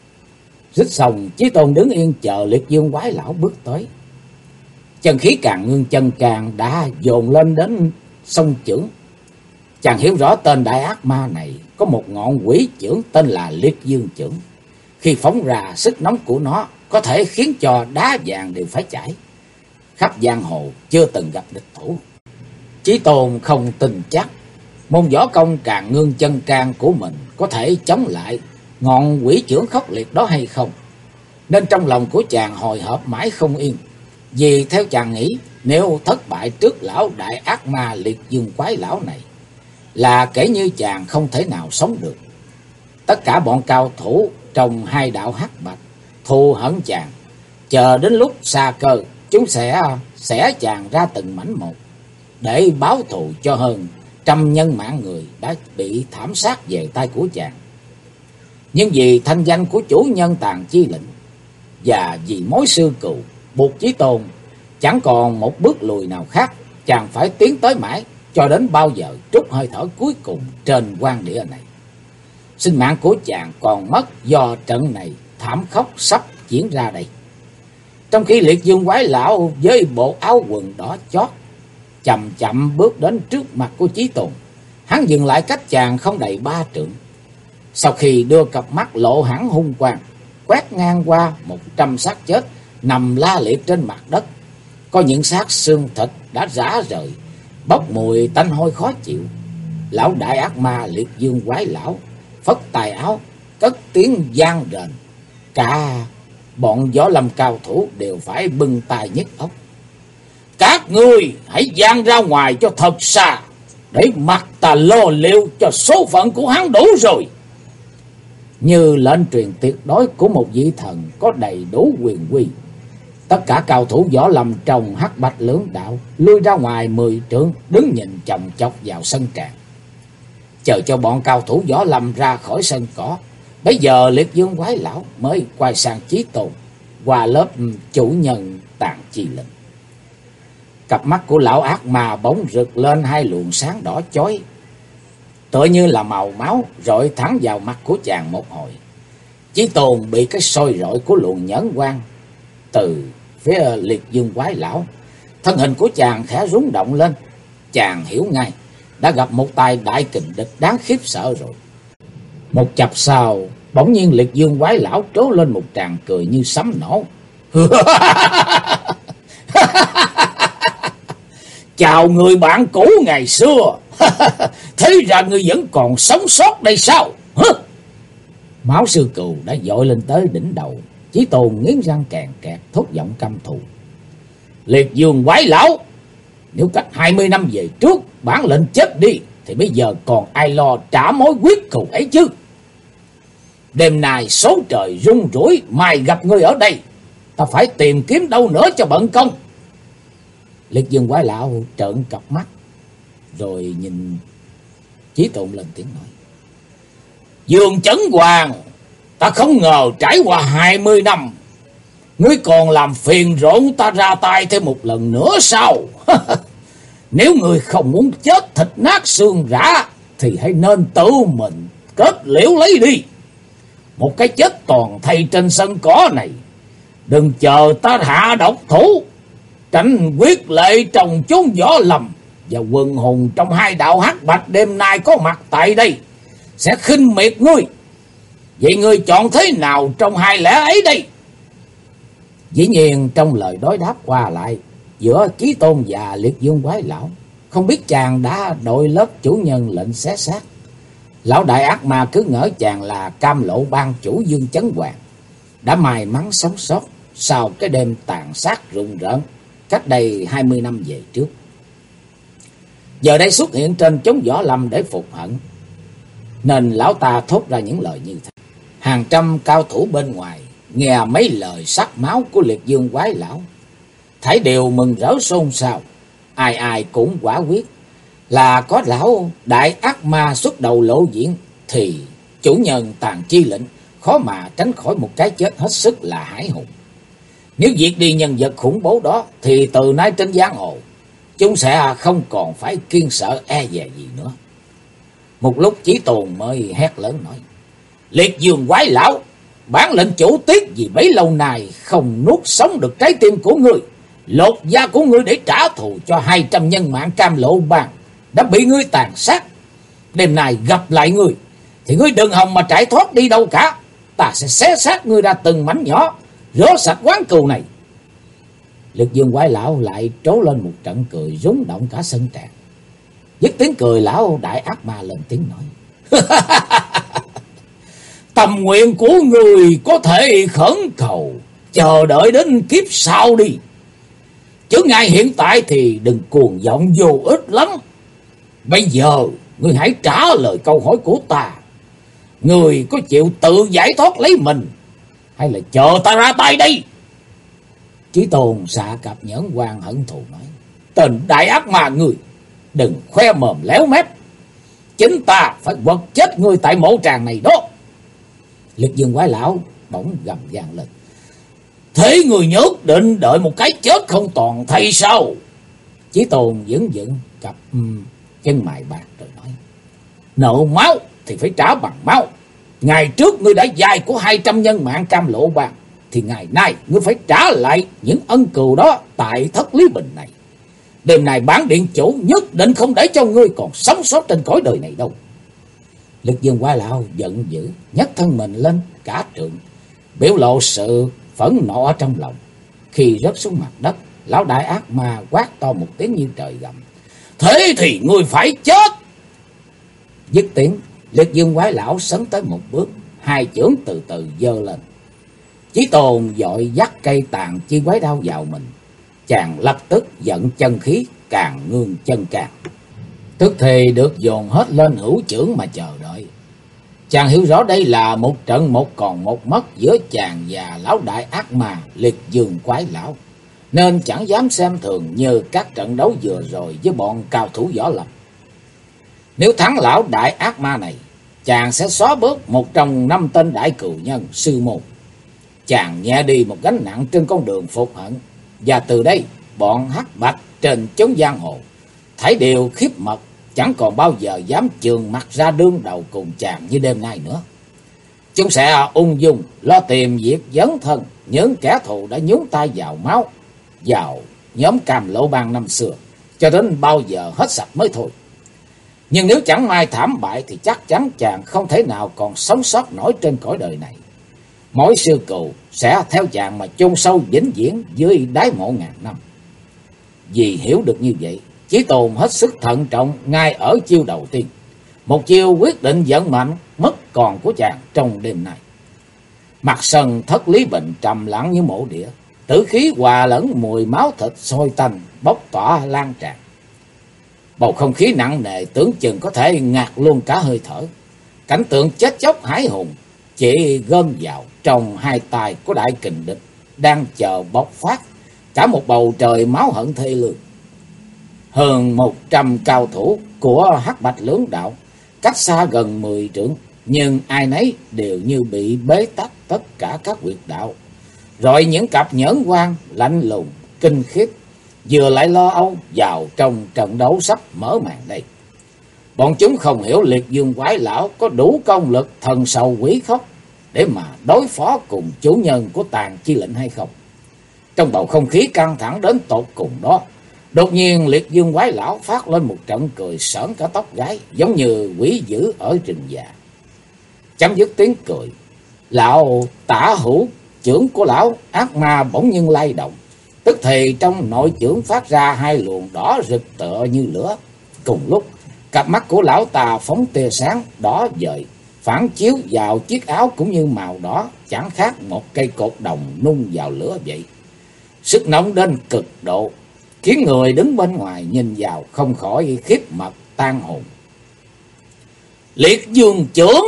Rít xong, Chí Tôn đứng yên chờ Liệt Dương quái lão bước tới. Chân khí càng ngưng chân càng đã dồn lên đến sông chưởng. Chàng hiểu rõ tên đại ác ma này có một ngọn quỷ chưởng tên là Liệt Dương chưởng. Khi phóng ra, sức nóng của nó có thể khiến cho đá vàng đều phải chảy. Khắp giang hồ chưa từng gặp địch thủ. Chí Tôn không tin chắc môn võ công càng ngưng chân can của mình có thể chống lại ngọn quỷ chưởng khốc liệt đó hay không, nên trong lòng của chàng hồi hộp mãi không yên. Vì theo chàng nghĩ, nếu thất bại trước lão đại ác ma Liệt Dương quái lão này, là kể như chàng không thể nào sống được. Tất cả bọn cao thủ trong hai đạo Hắc Bạch thù hận chàng, chờ đến lúc xa cơ, chúng sẽ xẻ chàng ra từng mảnh một, để báo thù cho hơn 100 nhân mạng người đã bị thảm sát về tay của chàng. Nhưng vì thanh danh của chủ nhân Tàn Chi Lĩnh và vì mối sư cừu, buộc Chí Tôn chẳng còn một bước lùi nào khác. Chàng phải tiến tới mãi cho đến bao giờ trút hơi thở cuối cùng trên quan địa này. Sinh mạng của chàng còn mất do trận này thảm khốc sắp diễn ra đây. Trong khi Liệt Dương quái lão với bộ áo quần đỏ chót chậm chậm bước đến trước mặt của Chí Tôn, hắn dừng lại cách chàng không đầy 3 trượng. Sau khi đưa cặp mắt lộ hẳn hung quang, quét ngang qua 100 xác chết nằm la liệt trên mặt đất. Có những xác xương thịt đã rã rời, bốc mùi tanh hôi khó chịu. Lão đại ác ma Liệt Dương quái lão phất tài áo, cất tiếng vang rền. Cả bọn võ lâm cao thủ đều phải bưng tay nhức óc. Các ngươi hãy vang ra ngoài cho thật xa, để mặc ta lo liệu cho số phận của hắn đủ rồi. Như lệnh truyền tuyệt đối của một vị thần có đầy đủ quyền uy, tất cả cao thủ võ lâm trong Hắc Bạch Lưỡng Đạo lui ra ngoài 10 trượng, đứng nhìn chòng chọc vào sân tràng, chờ cho bọn cao thủ võ lâm ra khỏi sân cỏ. Bây giờ Liệt Dương Quái Lão mới quay sang Chí Tôn qua lớp chủ nhân Tàn Chi Lệnh. Cặp mắt của lão ác ma bỗng rực lên hai luồng sáng đỏ chói, tựa như là màu máu rọi thẳng vào mặt của chàng một hồi. Chí Tôn bị cái soi rọi của luồng nhẫn quang từ phía Liệt Dương Quái Lão, thân hình của chàng khẽ rung động lên. Chàng hiểu ngay đã gặp một tay đại kình địch đáng khiếp sợ rồi. Một chập sau, bỗng nhiên Liệt Dương Quái Lão trố lên một tràng cười như sấm nổ. Chào người bạn cũ ngày xưa. Thế ra ngươi vẫn còn sống sót đây sao? Máu sư cừu đã dội lên tới đỉnh đầu. Chí Tôn nghiến răng kèn kẹt, thốt giọng căm thù. Liệt Dương Quái Lão, nếu cách 20 năm về trước bản lệnh chết đi, thì bây giờ còn ai lo trả mối quyết thù ấy chứ? Đêm nay số trời rung rủi, mai gặp ngươi ở đây, ta phải tìm kiếm đâu nữa cho bận công. Liệt Dương Quái Lão trợn cặp mắt, rồi nhìn Chí Tôn lên tiếng nói. Dương Chấn Hoàng, ta không ngờ trải qua 20 năm, ngươi còn làm phiền rộn ta ra tay thêm một lần nữa sao? Nếu ngươi không muốn chết thịt nát xương rã, thì hãy nên tự mình kết liễu lấy đi. Một cái chết toàn thây trên sân cỏ này. Đừng chờ ta hạ độc thủ. Tránh quyết lệ trong chốn võ lâm và quần hùng trong hai đạo Hắc Bạch đêm nay có mặt tại đây sẽ khinh miệt ngươi. Vậy ngươi chọn thế nào trong hai lẽ ấy đây? Dĩ nhiên trong lời đối đáp qua lại giữa Chí Tôn và Liệt Dương Quái Lão, không biết chàng đã đội lớp chủ nhân lệnh xé xác. Lão đại ác ma cứ ngỡ chàng là Cam Lộ ban chủ Dương Chấn Hoàng, đã may mắn sống sót sau cái đêm tàn sát rùng rợn cách đây 20 năm về trước. Giờ đây xuất hiện trên chốn võ lâm để phục hận, nên lão ta thốt ra những lời như thế. Hàng trăm cao thủ bên ngoài nghe mấy lời sắc máu của Liệt Dương Quái Lão, thảy đều mừng rỡ xôn xao. Ai ai cũng quả quyết là có lão đại ác ma xuất đầu lộ diện, thì chủ nhân Tàn Chi Lệnh khó mà tránh khỏi một cái chết hết sức là hãi hùng. Nếu diệt đi nhân vật khủng bố đó, thì từ nay trên giang hồ chúng sẽ không còn phải kiêng sợ e dè gì nữa. Một lúc Chí Tôn mới hét lớn nói. Liệt Dương Quái Lão, bản lệnh chủ tiếc vì bấy lâu nay không nuốt sống được trái tim của ngươi, lột da của ngươi để trả thù cho 200 nhân mạng Cam Lộ Bang đã bị ngươi tàn sát. Đêm nay gặp lại ngươi thì ngươi đừng hòng mà chạy thoát đi đâu cả. Ta sẽ xé xác ngươi ra từng mảnh nhỏ, rửa sạch quán cừu này. Liệt Dương Quái Lão lại trố lên một trận cười rúng động cả sân tràng. Dứt tiếng cười, lão đại ác ma lên tiếng nói. Tâm nguyện của người có thể khẩn cầu, chờ đợi đến kiếp sau đi. Chứ ngay hiện tại thì đừng cuồng vọng vô ích lắm. Bây giờ ngươi hãy trả lời câu hỏi của ta. Ngươi có chịu tự giải thoát lấy mình, hay là chờ ta ra tay đây? Chí Tôn xạ cặp nhẫn quan hận thù nói. Tên đại ác ma ngươi, đừng khoe mồm léo mép. Chính ta phải quật chết ngươi tại mộ tràng này đó. Liệt Dương Quái Lão bỗng gầm vang lên. Thế người nhất định đợi một cái chết không toàn thay sao? Chí Tôn vững vững cặp chân mày bạc rồi nói. Nợ máu thì phải trả bằng máu. Ngày trước ngươi đã dai của 200 nhân mạng Cam Lộ Bang, thì ngày nay ngươi phải trả lại những ân cừu đó tại Thất Lý Bình này. Đêm nay bản điện chủ nhất định không để cho ngươi còn sống sót trên cõi đời này đâu. Liệt Dương Quái Lão giận dữ, nhấc thân mình lên cả trượng, biểu lộ sự phẫn nộ ở trong lòng. Khi rớt xuống mặt đất, lão đại ác ma quát to một tiếng như trời gầm. Thế thì ngươi phải chết! Dứt tiếng, Liệt Dương Quái Lão sấn tới một bước, hai chưởng từ từ giơ lên. Chí Tôn vội dắt cây tàn chi quái đao vào mình. Chàng lập tức giận chân khí càng ngương chân càng. Tức thì được dồn hết lên hữu chưởng mà chờ đợi. Chàng hiểu rõ đây là một trận một còn một mất giữa chàng và lão đại ác ma Liệt Dương Quái Lão, nên chẳng dám xem thường như các trận đấu vừa rồi với bọn cao thủ võ lâm. Nếu thắng lão đại ác ma này, chàng sẽ xóa bớt một trong 5 tên đại cừu nhân sư môn. Chàng nhẹ đi một gánh nặng trên con đường phục hận, và từ đây bọn hắc bạch trên chốn giang hồ thảy đều khiếp mật, chẳng còn bao giờ dám chườn mặt ra đương đầu cùng chàng như đêm nay nữa. Chúng sẽ ung dung lo tìm việc dấn thân những kẻ thù đã nhúng tay vào máu, vào nhóm Cam Lộ Bang năm xưa, cho đến bao giờ hết sạch mới thôi. Nhưng nếu chẳng may thảm bại thì chắc chắn chàng không thể nào còn sống sót nổi trên cõi đời này. Mỗi sư cừu sẽ theo chàng mà chôn sâu vĩnh viễn dưới đáy mộ ngàn năm. Vì hiểu được như vậy, Chí Tôn hết sức thận trọng ngay ở chiêu đầu tiên, một chiêu quyết định vận mệnh mất còn của chàng trong đêm nay. Mặt sân Thất Lý Bình trầm lặng như mộ địa, tử khí hòa lẫn mùi máu thịt sôi tanh bốc tỏa lan tràn. Bầu không khí nặng nề tưởng chừng có thể ngạt luôn cả hơi thở. Cảnh tượng chết chóc hãi hùng chỉ gom vào trong hai tay của đại kình địch đang chờ bộc phát cả một bầu trời máu hận thê lương. Hơn 100 cao thủ của Hắc Bạch Lưỡng Đạo cách xa gần 10 trượng, nhưng ai nấy đều như bị bế tắc tất cả các huyệt đạo. Rồi những cặp nhẫn quan lạnh lùng kinh khiếp vừa lại lo âu vào trong trận đấu sắp mở màn đây. Bọn chúng không hiểu Liệt Dương Quái Lão có đủ công lực thần sầu quỷ khóc để mà đối phó cùng chủ nhân của Tàn Chi Lệnh hay không. Trong bầu không khí căng thẳng đến tột cùng đó, đột nhiên Liệt Dương Quái Lão phát lên một trận cười sởn cả tóc gáy, giống như quỷ dữ ở rừng già. Chấm dứt tiếng cười, lão tả hữu chưởng của lão ác ma bỗng nhiên lay động, tức thì trong nội chưởng phát ra hai luồng đỏ rực tựa như lửa. Cùng lúc, cặp mắt của lão ta phóng tia sáng đỏ vời, phản chiếu vào chiếc áo cũng như màu đỏ, chẳng khác một cây cột đồng nung vào lửa vậy. Sức nóng đến cực độ, khiến người đứng bên ngoài nhìn vào không khỏi khiếp mật tan hồn. Liệt Dương chưởng!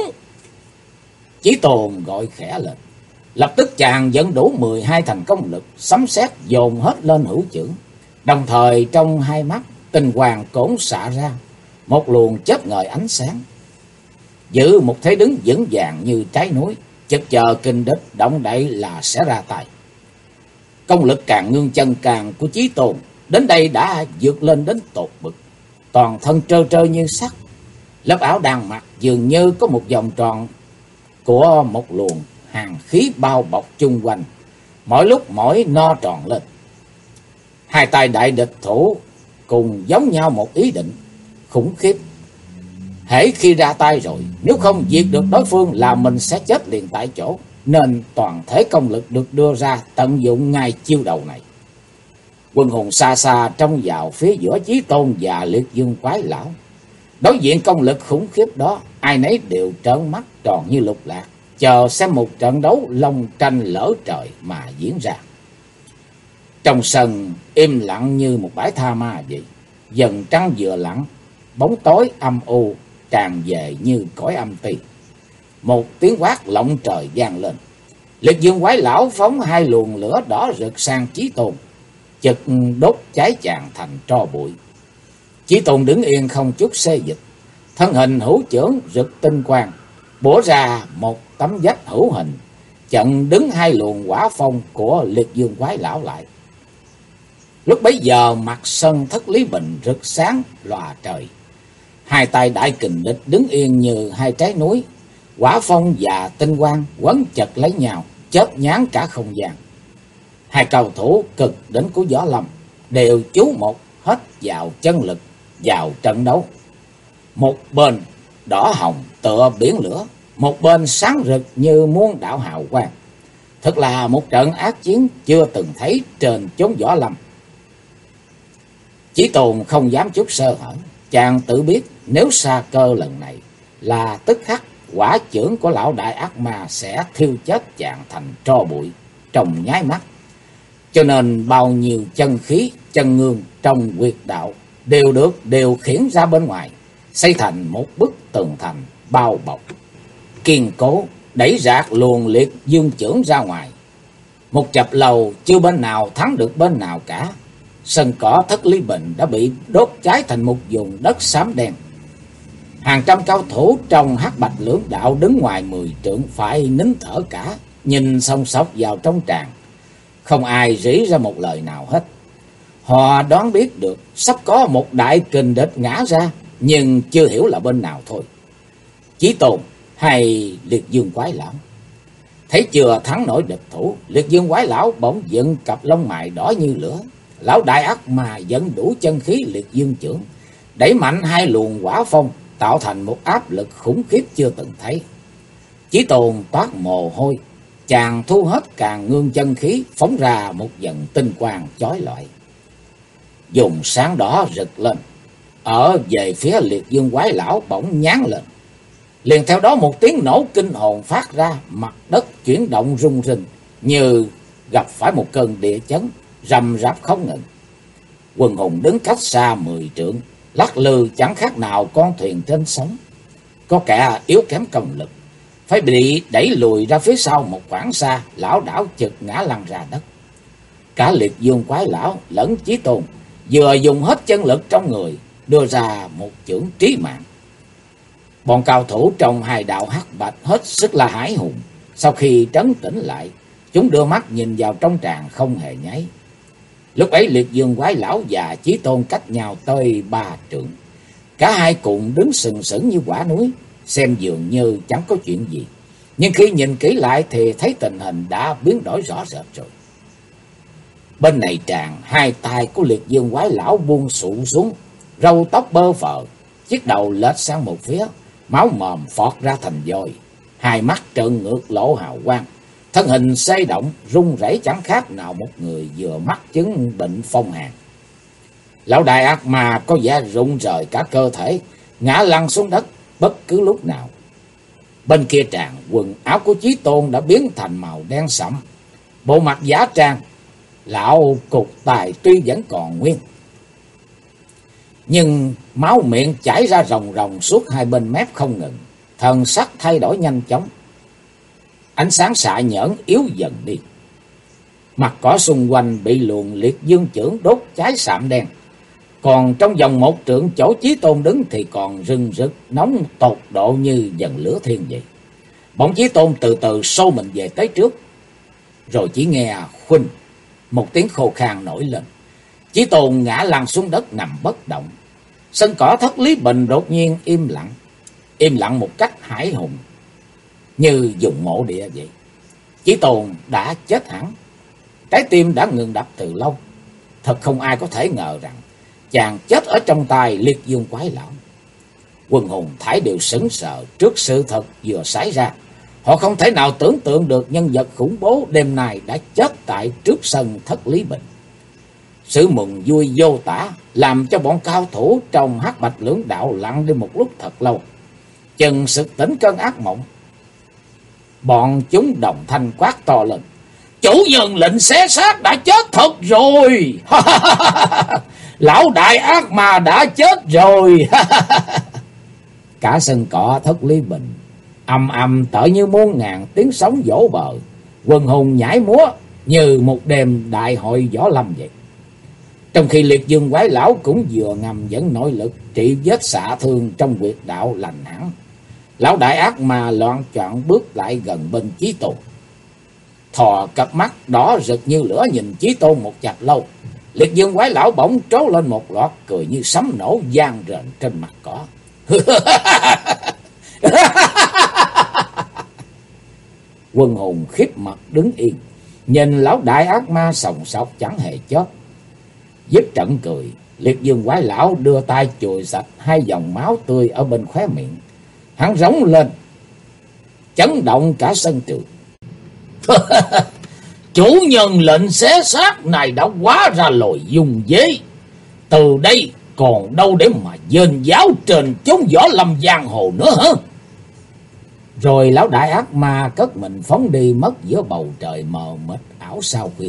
Chí Tôn gọi khẽ lên. Lập tức chàng dẫn đủ 12 thành công lực, sấm sét dồn hết lên hữu chưởng. Đồng thời trong hai mắt tinh hoàng cổn xạ ra một luồng chớp ngời ánh sáng, giữ một thế đứng vững vàng như trái núi, chực chờ kình địch động đậy là sẽ ra tay. Công lực càng ngưng chân càng của Chí Tôn đến đây đã vượt lên đến tột bực, toàn thân trơ trơ như sắt. Lớp áo đang mặc dường như có một vòng tròn của một luồng hàn khí bao bọc chung quanh, mỗi lúc mỗi no tròn lên. Hai tay đại địch thủ cùng giống nhau một ý định khủng khiếp. Hễ khi ra tay rồi, nếu không diệt được đối phương là mình sẽ chết liền tại chỗ, nên toàn thể công lực được đưa ra tận dụng ngay chiêu đầu này. Quân hùng xa xa trông vào phía giữa Chí Tôn và Liệt Dương Quái Lão. Đối diện công lực khủng khiếp đó, ai nấy đều trợn mắt tròn như lục lạc, chờ xem một trận đấu long tranh lỡ trời mà diễn ra. Trong sân im lặng như một bãi tha ma vậy, dần trăng vừa lặng, bóng tối âm u tràn về như cõi âm ti. Một tiếng quát lộng trời vang lên. Liệt Dương Quái Lão phóng hai luồng lửa đỏ rực sang Chí Tôn, chực đốt cháy chàng thành tro bụi. Chí Tôn đứng yên không chút xê dịch, thân hình hữu chưởng rực tinh quang, bổ ra một tấm vách hữu hình, chặn đứng hai luồng hỏa phong của Liệt Dương Quái Lão lại. Lúc bấy giờ mặt sân Thất Lý Bình rực sáng lòa trời. Hai tay đại kình địch đứng yên như hai trái núi, hỏa phong và tinh quang quấn chật lấy nhau, chớp nhán cả không gian. Hai cầu thủ cực đỉnh của võ lâm đều chú một hết vào chân lực, vào trận đấu. Một bên đỏ hồng tựa biển lửa, một bên sáng rực như muôn đạo hào quang. Thật là một trận ác chiến chưa từng thấy trên chốn võ lâm. Chí Tôn không dám chút sơ hở, chàng tự biết nếu sa cơ lần này là tức khắc quả chưởng của lão đại ác ma sẽ thiêu chết chàng thành tro bụi trong nháy mắt. Cho nên bao nhiêu chân khí, chân ngương trong huyệt đạo đều được điều khiển ra bên ngoài, xây thành một bức tường thành bao bọc kiên cố, đẩy rạc luồng liệt dương chưởng ra ngoài. Một chập lầu chưa bên nào thắng được bên nào cả. Sân cỏ Thất Lý Bình đã bị đốt cháy thành một vùng đất xám đen. Hàng trăm cao thủ trong Hắc Bạch Lưỡng Đạo đứng ngoài 10 trượng phải nín thở cả, nhìn song sóc vào trong tràng. Không ai rỉ ra một lời nào hết. Họ đoán biết được sắp có một đại kình địch ngã ra, nhưng chưa hiểu là bên nào thôi. Chí Tôn hay Liệt Dương Quái Lão? Thấy chưa thắng nổi địch thủ, Liệt Dương Quái Lão bỗng dựng cặp lông mày đỏ như lửa. Lão đại ác mà dẫn đủ chân khí Liệt Dương chưởng, đẩy mạnh hai luồng hỏa phong, tạo thành một áp lực khủng khiếp chưa từng thấy. Chí Tôn toát mồ hôi, chàng thu hết càng ngương chân khí, phóng ra một dần tinh quang chói lọi. Dùng sáng đỏ rực lên, ở về phía Liệt Dương Quái Lão bỗng nhán lên. Liền theo đó một tiếng nổ kinh hồn phát ra, mặt đất chuyển động rung rinh như gặp phải một cơn địa chấn, rầm rạp không ngừng. Quần hùng đứng cách xa 10 trượng, lắc lư chẳng khác nào con thuyền trên sóng. Có kẻ yếu kém công lực, phải bị đẩy lùi ra phía sau một khoảng xa, lão đảo chực ngã lăn ra đất. Cả Liệt Dương Quái Lão lẫn Chí Tôn vừa dùng hết chân lực trong người, đưa ra một chưởng trí mạng. Bọn cao thủ trong hai đạo Hắc Bạch hết sức là hãi hùng. Sau khi trấn tĩnh lại, chúng đưa mắt nhìn vào trong tràng không hề nháy. Lúc ấy Liệt Dương Quái Lão và Chí Tôn cách nhau tới 3 trượng. Cả hai cùng đứng sừng sững như quả núi, xem dường như chẳng có chuyện gì. Nhưng khi nhìn kỹ lại thì thấy tình hình đã biến đổi rõ rệt rồi. Bên này tràng, hai tay của Liệt Dương Quái Lão buông sụ xuống, râu tóc bơ phờ, chiếc đầu lệch sang một phía, máu mồm phọt ra thành vòi, hai mắt trợn ngược lộ hào quang, thân hình xê động run rẩy chẳng khác nào một người vừa mắc chứng bệnh phong hàn. Lão đại ác ma có vẻ rụng rời cả cơ thể, ngã lăn xuống đất bất cứ lúc nào. Bên kia tràng, quần áo của Chí Tôn đã biến thành màu đen sẫm, bộ mặt giả trang. Lão cục tài tuy vẫn còn nguyên, nhưng máu miệng chảy ra ròng ròng suốt hai bên mép không ngừng, thần sắc thay đổi nhanh chóng. Ánh sáng xạ nhẫn yếu dần đi. Mặt cỏ xung quanh bị luồng Liệt Dương chưởng đốt cháy sạm đen. Còn trong vòng 1 trượng chỗ Chí Tôn đứng thì còn rừng rực nóng tột độ như dần lửa thiên vậy. Bỗng Chí Tôn từ từ xô mình về tới trước, rồi chỉ nghe khuynh một tiếng khô khan nổi lên. Chí Tôn ngã lăn xuống đất nằm bất động. Sân cỏ Thất Lý Bình đột nhiên im lặng một cách hãi hùng, như dùng mộ địa vậy. Chí Tôn đã chết hẳn, trái tim đã ngừng đập từ lâu. Thật không ai có thể ngờ rằng chàng chết ở trong tay Liệt Dương Quái Lão. Quần hùng thảy đều sững sờ trước sự thật vừa xảy ra. Họ không thể nào tưởng tượng được nhân vật khủng bố đêm nay đã chết tại trước sân Thất Lý Bình. Sự mừng vui vô tả làm cho bọn cao thủ trong Hắc Bạch Lưỡng Đạo lặng đi một lúc thật lâu, chừng sực tỉnh cơn ác mộng. Bọn chúng đồng thanh quát to lên: "Chủ nhân lệnh xé xác đã chết thật rồi!" "Lão đại ác ma đã chết rồi!" Cả sân cỏ Thất Lý Bình ầm ầm tở như muôn ngàn tiếng sóng vỗ bờ, quần hùng nhảy múa như một đêm đại hội võ lâm vậy. Trong khi Liệt Dương Quái Lão cũng vừa ngầm dẫn nội lực trị vết xạ thương trong huyệt đạo lành hẳn, lão đại ác ma loạn choạng bước lại gần bên Chí Tôn, thò cặp mắt đỏ rực như lửa nhìn Chí Tôn một chập lâu. Liệt Dương Quái Lão bỗng trố lên một loạt cười như sấm nổ vang rền trên mặt cỏ. Quân hùng khiếp mặt đứng yên, nhìn lão đại ác ma sòng sọc chẳng hề chớp. Dứt trận cười, Liệt Dương Quái Lão đưa tay chùi sạch hai dòng máu tươi ở bên khóe miệng. Hắn rống lên, chấn động cả sân trường. "Chủ nhân lệnh xé xác này đã quá ra lồi dùng dế. Từ đây còn đâu để mà dên giáo trên chốn võ lâm giang hồ nữa hả?" Rồi lão đại ác ma cất mình phóng đi mất giữa bầu trời mờ mịt ảo sao khuya.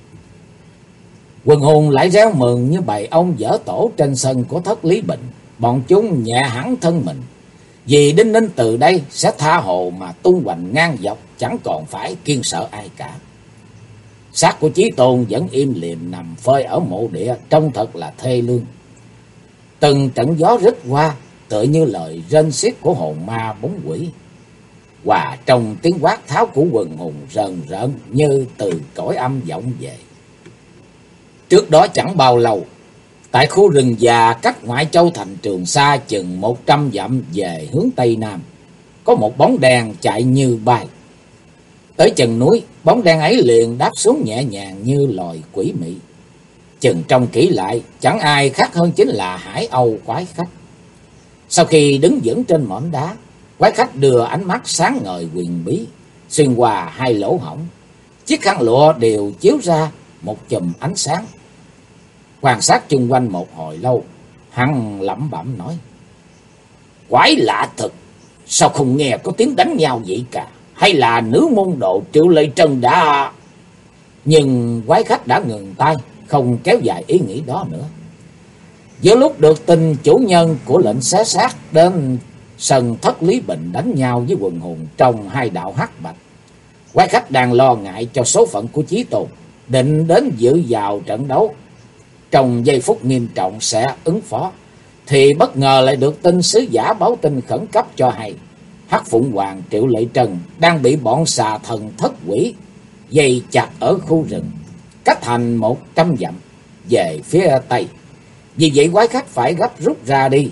Quần hùng lại réo mừng như bầy ông dở tổ trên sân của thất Lý Bình. Bọn chúng nhẹ hẳn thân mình, vì Đinh Ninh từ đây sẽ tha hồ mà tung hoành ngang dọc, chẳng còn phải kiêng sợ ai cả. Xác của Chí Tôn vẫn im lìm nằm phơi ở mộ địa, trông thật là thê lương. Từng trận gió rít qua tựa như lời rên xiết của hồn ma bóng quỷ, hòa trong tiếng quát tháo của quần hùng rờn rợn như từ cõi âm vọng về. Trước đó chẳng bao lâu, tại khu rừng già cách ngoại châu thành Trường Sa chừng 100 dặm về hướng tây nam, có một bóng đèn chạy như bay. Tới chân núi, bóng đèn ấy liền đáp xuống nhẹ nhàng như loài quỷ mị. Chừng trông kỹ lại, chẳng ai khác hơn chính là Hải Âu quái khách. Sau khi đứng vững trên mỏm đá, quái khách đưa ánh mắt sáng ngời huyền bí xuyên qua hai lỗ hổng. Chiếc khăn lụa đều chiếu ra một chùm ánh sáng. Quan sát chung quanh một hồi lâu, hắn lẩm bẩm nói: quái lạ thật, sao không nghe có tiếng đánh nhau vậy cả? Hay là nữ môn đồ Triệu Lệ Trân đã... Nhưng quái khách đã ngừng tay, không kéo dài ý nghĩ đó nữa. Giữa lúc được tin chủ nhân của lệnh xé xác đến sân thất Lý Bình đánh nhau với quần hùng trong hai đạo hắc bạch, quái khách đang lo ngại cho số phận của Chí Tôn, định đến dự vào trận đấu trong giây phút nghiêm trọng sẽ ứng phó, thì bất ngờ lại được tin sứ giả báo tin khẩn cấp cho hay Hắc Phụng Hoàng Triệu Lệ Trân đang bị bọn xà thần thất quỷ dây chặt ở khu rừng cách thành 100 dặm về phía tây. Vì vậy quái khách phải gấp rút ra đi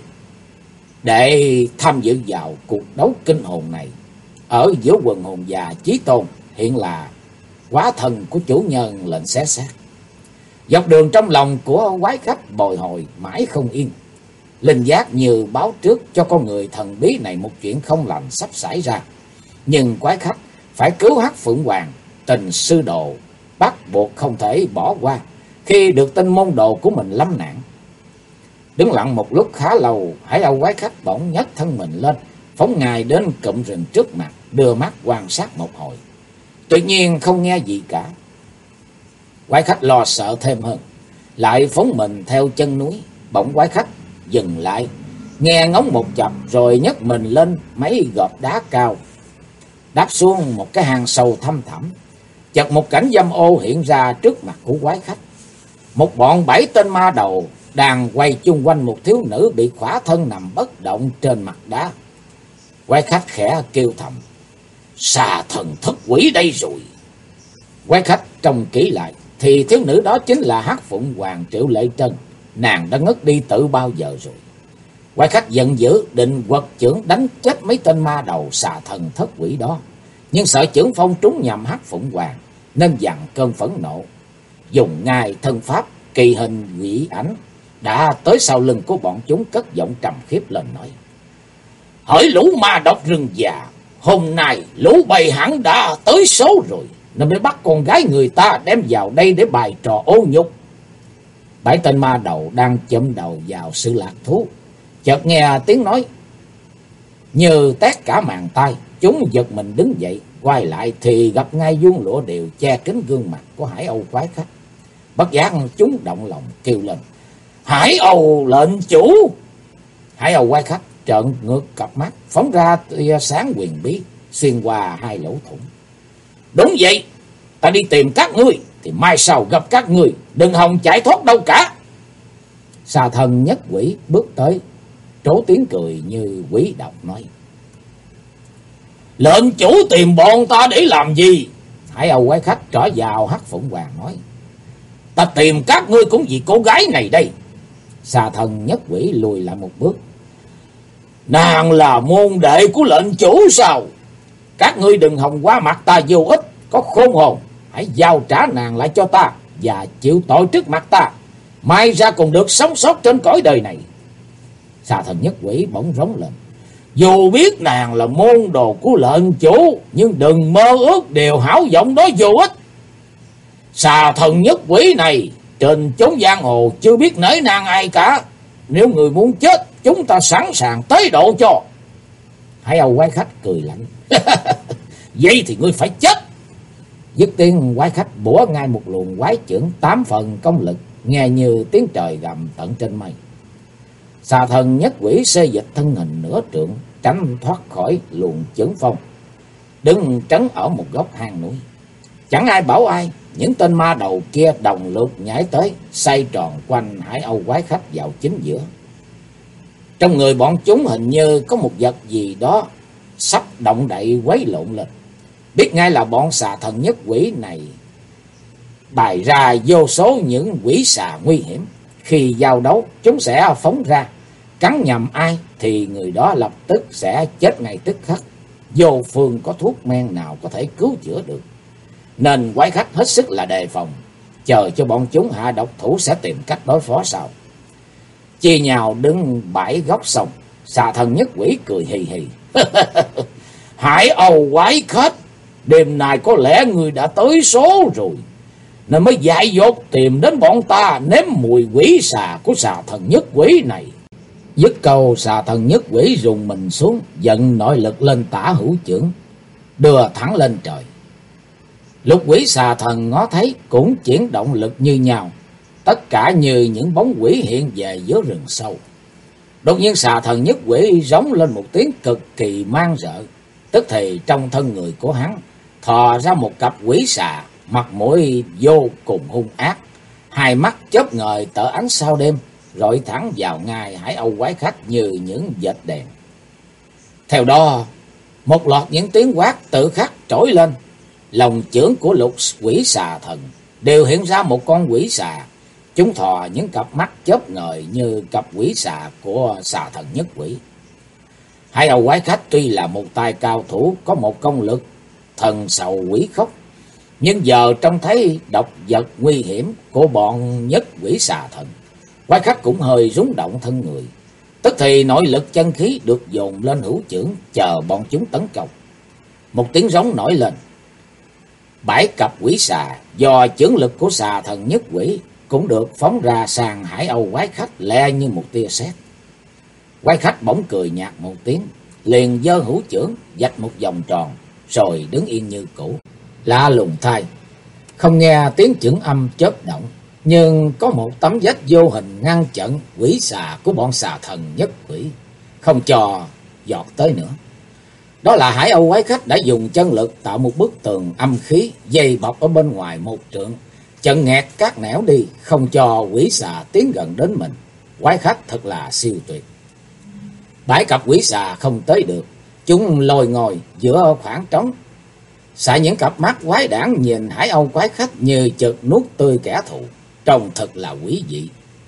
để tham dự vào cuộc đấu kinh hồn này. Ở giữa quần hồn già Chí Tôn hiện là quá thần của chủ nhân lệnh xé xác. Dọc đường trong lòng của quái khách bồi hồi mãi không yên. Linh giác như báo trước cho con người thần bí này một chuyện không lành sắp xảy ra. Nhưng quái khách phải cứu Hắc Phượng Hoàng, tình sư đồ bắt buộc không thể bỏ qua khi được tin môn đồ của mình lâm nạn. Đứng lặng một lúc khá lâu, Hải Âu quái khách bỗng nhấc thân mình lên, phóng ngài đến cụm rừng trước mặt, đưa mắt quan sát một hồi. Tuy nhiên không nghe gì cả. Quái khách lo sợ thêm hơn, lại phóng mình theo chân núi. Bỗng quái khách dừng lại, nghe ngóng một chập rồi nhấc mình lên mấy gò đá cao, đáp xuống một cái hang sâu thăm thẳm. Chợt một cảnh dâm ô hiện ra trước mặt của quái khách. Một bọn 7 tên ma đầu đang quay chung quanh một thiếu nữ bị khỏa thân nằm bất động trên mặt đá. Quái khách khẽ kêu thầm: xà thần thất quỷ đây rồi. Quái khách trông kỹ lại thì thiếu nữ đó chính là Hắc Phụng Hoàng Triệu Lệ Trân. Nàng đã ngất đi từ bao giờ rồi. Quái khách giận dữ định quật chưởng đánh chết mấy tên ma đầu xà thần thất quỷ đó, nhưng sợ chưởng phong trúng nhầm Hắc Phụng Hoàng nên dằn cơn phẫn nộ, dùng ngay thân pháp kỳ hình quỷ ảnh đã tới sau lưng của bọn chúng, cất giọng trầm khiếp lên nói: hỡi lũ ma độc rừng già, hôm nay lũ bầy hẳn đã tới số rồi, nên mới bắt con gái người ta đem vào đây để bày trò ô nhục. 7 tên ma đầu đang châm đầu vào sự lạc thú, chợt nghe tiếng nói như tét cả màng tai. Chúng giật mình đứng dậy, quay lại thì gặp ngay vuông lụa đều che kín gương mặt của Hải Âu quái khách. Bất giác chúng động lòng kêu lên: Hải Âu lệnh chủ! Hải Âu quái khách trợn ngược cặp mắt, phóng ra tia sáng huyền bí xuyên qua hai lỗ thủng. Đúng vậy, ta đi tìm các ngươi thì mai sau gặp các ngươi, đừng hòng chạy thoát đâu cả. Xà thần nhất quỷ bước tới, trố tiếng cười như quỷ độc nói: lệnh chủ tìm bọn ta để làm gì? Hải Âu quái khách trở vào Hắc Phụng Hoàng nói: ta tìm các ngươi cũng vì cô gái này đây. Xà thần nhất quỷ lùi lại một bước: nàng là môn đệ của lệnh chủ sao? Các ngươi đừng hòng qua mặt ta vô ích, có khôn hồn hãy giao trả nàng lại cho ta và chịu tội trước mặt ta, mai ra còn được sống sót trên cõi đời này. Xà thần nhất quỷ bỗng rống lên: dù biết nàng là môn đồ của lệnh chủ, nhưng đừng mơ ước điều hão vọng đó vô ích. Xà thần nhất quỷ này trên chốn giang hồ chưa biết nể nàng ai cả. Nếu người muốn chết, chúng ta sẵn sàng tế độ cho. Hải Âu quái khách cười lạnh: Vậy thì ngươi phải chết. Dứt tiếng, quái khách bủa ngay một luồng quái chưởng 8 phần công lực, nghe như tiếng trời gầm tận trên mây. Xà thần nhất quỷ xê dịch thân hình nửa trượng, tránh thoát khỏi luồng chưởng phong, đứng trấn ở một góc hang núi. Chẳng ai bảo ai, những tên ma đầu kia đồng loạt nhảy tới, xoay tròn quanh Hải Âu quái khách vào chính giữa. Trong người bọn chúng hình như có một vật gì đó sắp động đậy quấy lộn lên. Biết ngay là bọn xà thần nhất quỷ này bày ra vô số những quỷ xà nguy hiểm. Khi giao đấu, chúng sẽ phóng ra, cắn nhầm ai thì người đó lập tức sẽ chết ngay tức khắc. Vô phương có thuốc men nào có thể cứu chữa được. Nên quái khách hết sức là đề phòng, chờ cho bọn chúng hạ độc thủ sẽ tìm cách đối phó sau. Chia nhào đứng bãi góc sông, xà thần nhất quỷ cười hì hì. Hải Âu quái khách, đêm nay có lẽ người đã tới số rồi, nên mới dại dột tìm đến bọn ta nếm mùi quỷ xà của xà thần nhất quỷ này. Dứt câu, xà thần nhất quỷ rùng mình xuống, dẫn nội lực lên tả hữu chưởng, đưa thẳng lên trời. Lục quỷ xà thần ngó thấy cũng chuyển động lực như nhau, tất cả như những bóng quỷ hiện về giữa rừng sâu. Đột nhiên xà thần nhất quỷ rống lên một tiếng cực kỳ man rợ, tức thì trong thân người của hắn thò ra một cặp quỷ xà, mặt mũi vô cùng hung ác, hai mắt chớp ngời tở ánh sao đêm, rọi thẳng vào ngay Hải Âu quái khách như những vệt đèn. Theo đó, một loạt những tiếng quát tự khắc trỗi lên. Lòng chưởng của lục quỷ xà thần đều hiện ra một con quỷ xà. Chúng thò những cặp mắt chớp ngời như cặp quỷ xà của xà thần nhất quỷ. Hải Âu quái khách tuy là một tay cao thủ có một công lực thần sầu quỷ khốc, nhưng giờ trông thấy độc vật nguy hiểm của bọn nhất quỷ xà thần, quái khách cũng hơi rúng động thân người. Tức thì nội lực chân khí được dồn lên hữu chưởng, chờ bọn chúng tấn công. Một tiếng rống nổi lên. 7 cặp quỷ xà do chưởng lực của xà thần nhất quỷ cũng được phóng ra sang Hải Âu quái khách lẹ như một tia sét. Quái khách bỗng cười nhạt một tiếng, liền giơ hữu chưởng vạch một vòng tròn, rồi đứng yên như cũ. Lạ lùng thay, không nghe tiếng chưởng âm chớp động, nhưng có một tấm vách vô hình ngăn chặn quỷ xà của bọn xà thần nhất quỷ, không cho giọt tới nữa. Đó là Hải Âu quái khách đã dùng chân lực tạo một bức tường âm khí dày bọc ở bên ngoài một trượng, chặn nghẹt các nẻo đi, không cho quỷ xà tiến gần đến mình. Quái khách thật là siêu tuyệt. 7 cặp quỷ xà không tới được, chúng lồi ngồi giữa khoảng trống, xả những cặp mắt quái đản nhìn Hải Âu quái khách như chợt nuốt tươi kẻ thù, trông thật là quý dị.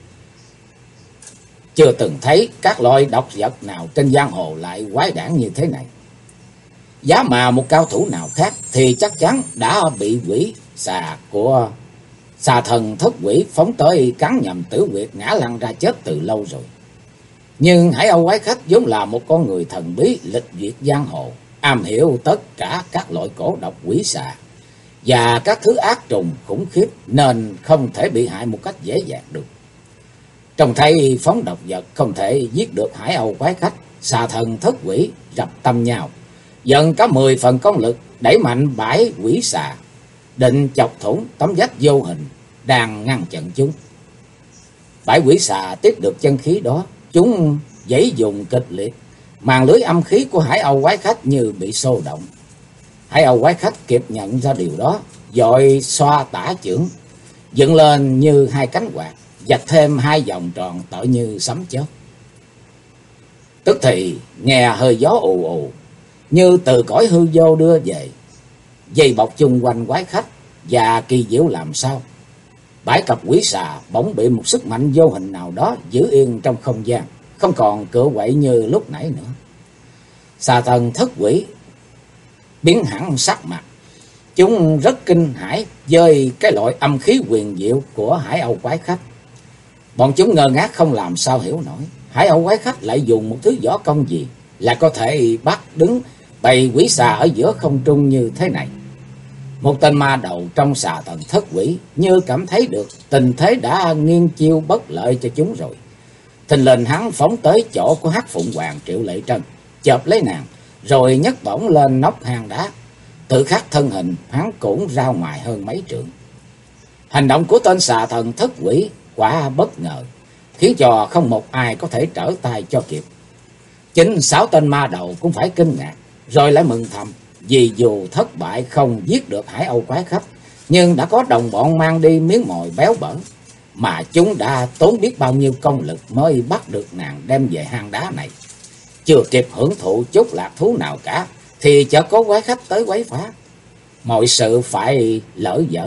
Chưa từng thấy các loại độc vật nào trên giang hồ lại quái đản như thế này. Giá mà một cao thủ nào khác thì chắc chắn đã bị quỷ xà của xà thần thất quỷ phóng tới cắn nhầm tử huyệt, ngã lăn ra chết từ lâu rồi. Nhưng Hải Âu quái khách vốn là một con người thần bí lịch duyệt giang hồ, am hiểu tất cả các loại cổ độc quỷ xà và các thứ ác trùng khủng khiếp, nên không thể bị hại một cách dễ dàng được. Trông thấy phóng độc vật không thể giết được Hải Âu quái khách, xà thần thất quỷ rập tâm nhau, dần có 10 phần công lực đẩy mạnh 7 quỷ xà, định chọc thủng tấm vách vô hình đang ngăn chặn chúng. 7 quỷ xà tiếp được chân khí đó, chúng giãy dùng kịch liệt, màn lưới âm khí của Hải Âu quái khách như bị xô động. Hải Âu quái khách kịp nhận ra điều đó, vội xoa tả chưởng dựng lên như 2 cánh quạt, vạch thêm 2 vòng tròn tựa như sấm chớp. Tức thì nghe hơi gió ù ù như từ cõi hư vô đưa về, dây bọc chung quanh quái khách, và kỳ diệu làm sao 7 cặp quỷ xà bỗng bị một sức mạnh vô hình nào đó giữ yên trong không gian, không còn cựa quậy như lúc nãy nữa. Xà thần thất quỷ biến hẳn sắc mặt, chúng rất kinh hãi với cái loại âm khí huyền diệu của Hải Âu quái khách. Bọn chúng ngơ ngác không làm sao hiểu nổi, Hải Âu quái khách lại dùng một thứ võ công gì là có thể bắt đứng bầy quỷ xà ở giữa không trung như thế này. Một tên ma đầu trong xà thần thất quỷ như cảm thấy được tình thế đã nghiêng chiêu bất lợi cho chúng rồi. Thình lình hắn phóng tới chỗ của Hắc Phụng Hoàng Triệu Lệ Trân, chộp lấy nàng, rồi nhấc bổng lên nóc hang đá. Tự khắc thân hình hắn cũng ra ngoài hơn mấy trượng. Hành động của tên xà thần thất quỷ quả bất ngờ, khiến cho không một ai có thể trở tay cho kịp. Chính 6 tên ma đầu cũng phải kinh ngạc, rồi lại mừng thầm, vì dù thất bại không giết được Hải Âu quái khách, nhưng đã có đồng bọn mang đi miếng mồi béo bở, mà chúng đã tốn biết bao nhiêu công lực mới bắt được nàng đem về hang đá này. Chưa kịp hưởng thụ chút lạc thú nào cả, thì chợt có quái khách tới quấy phá. Mọi sự phải lỡ dở.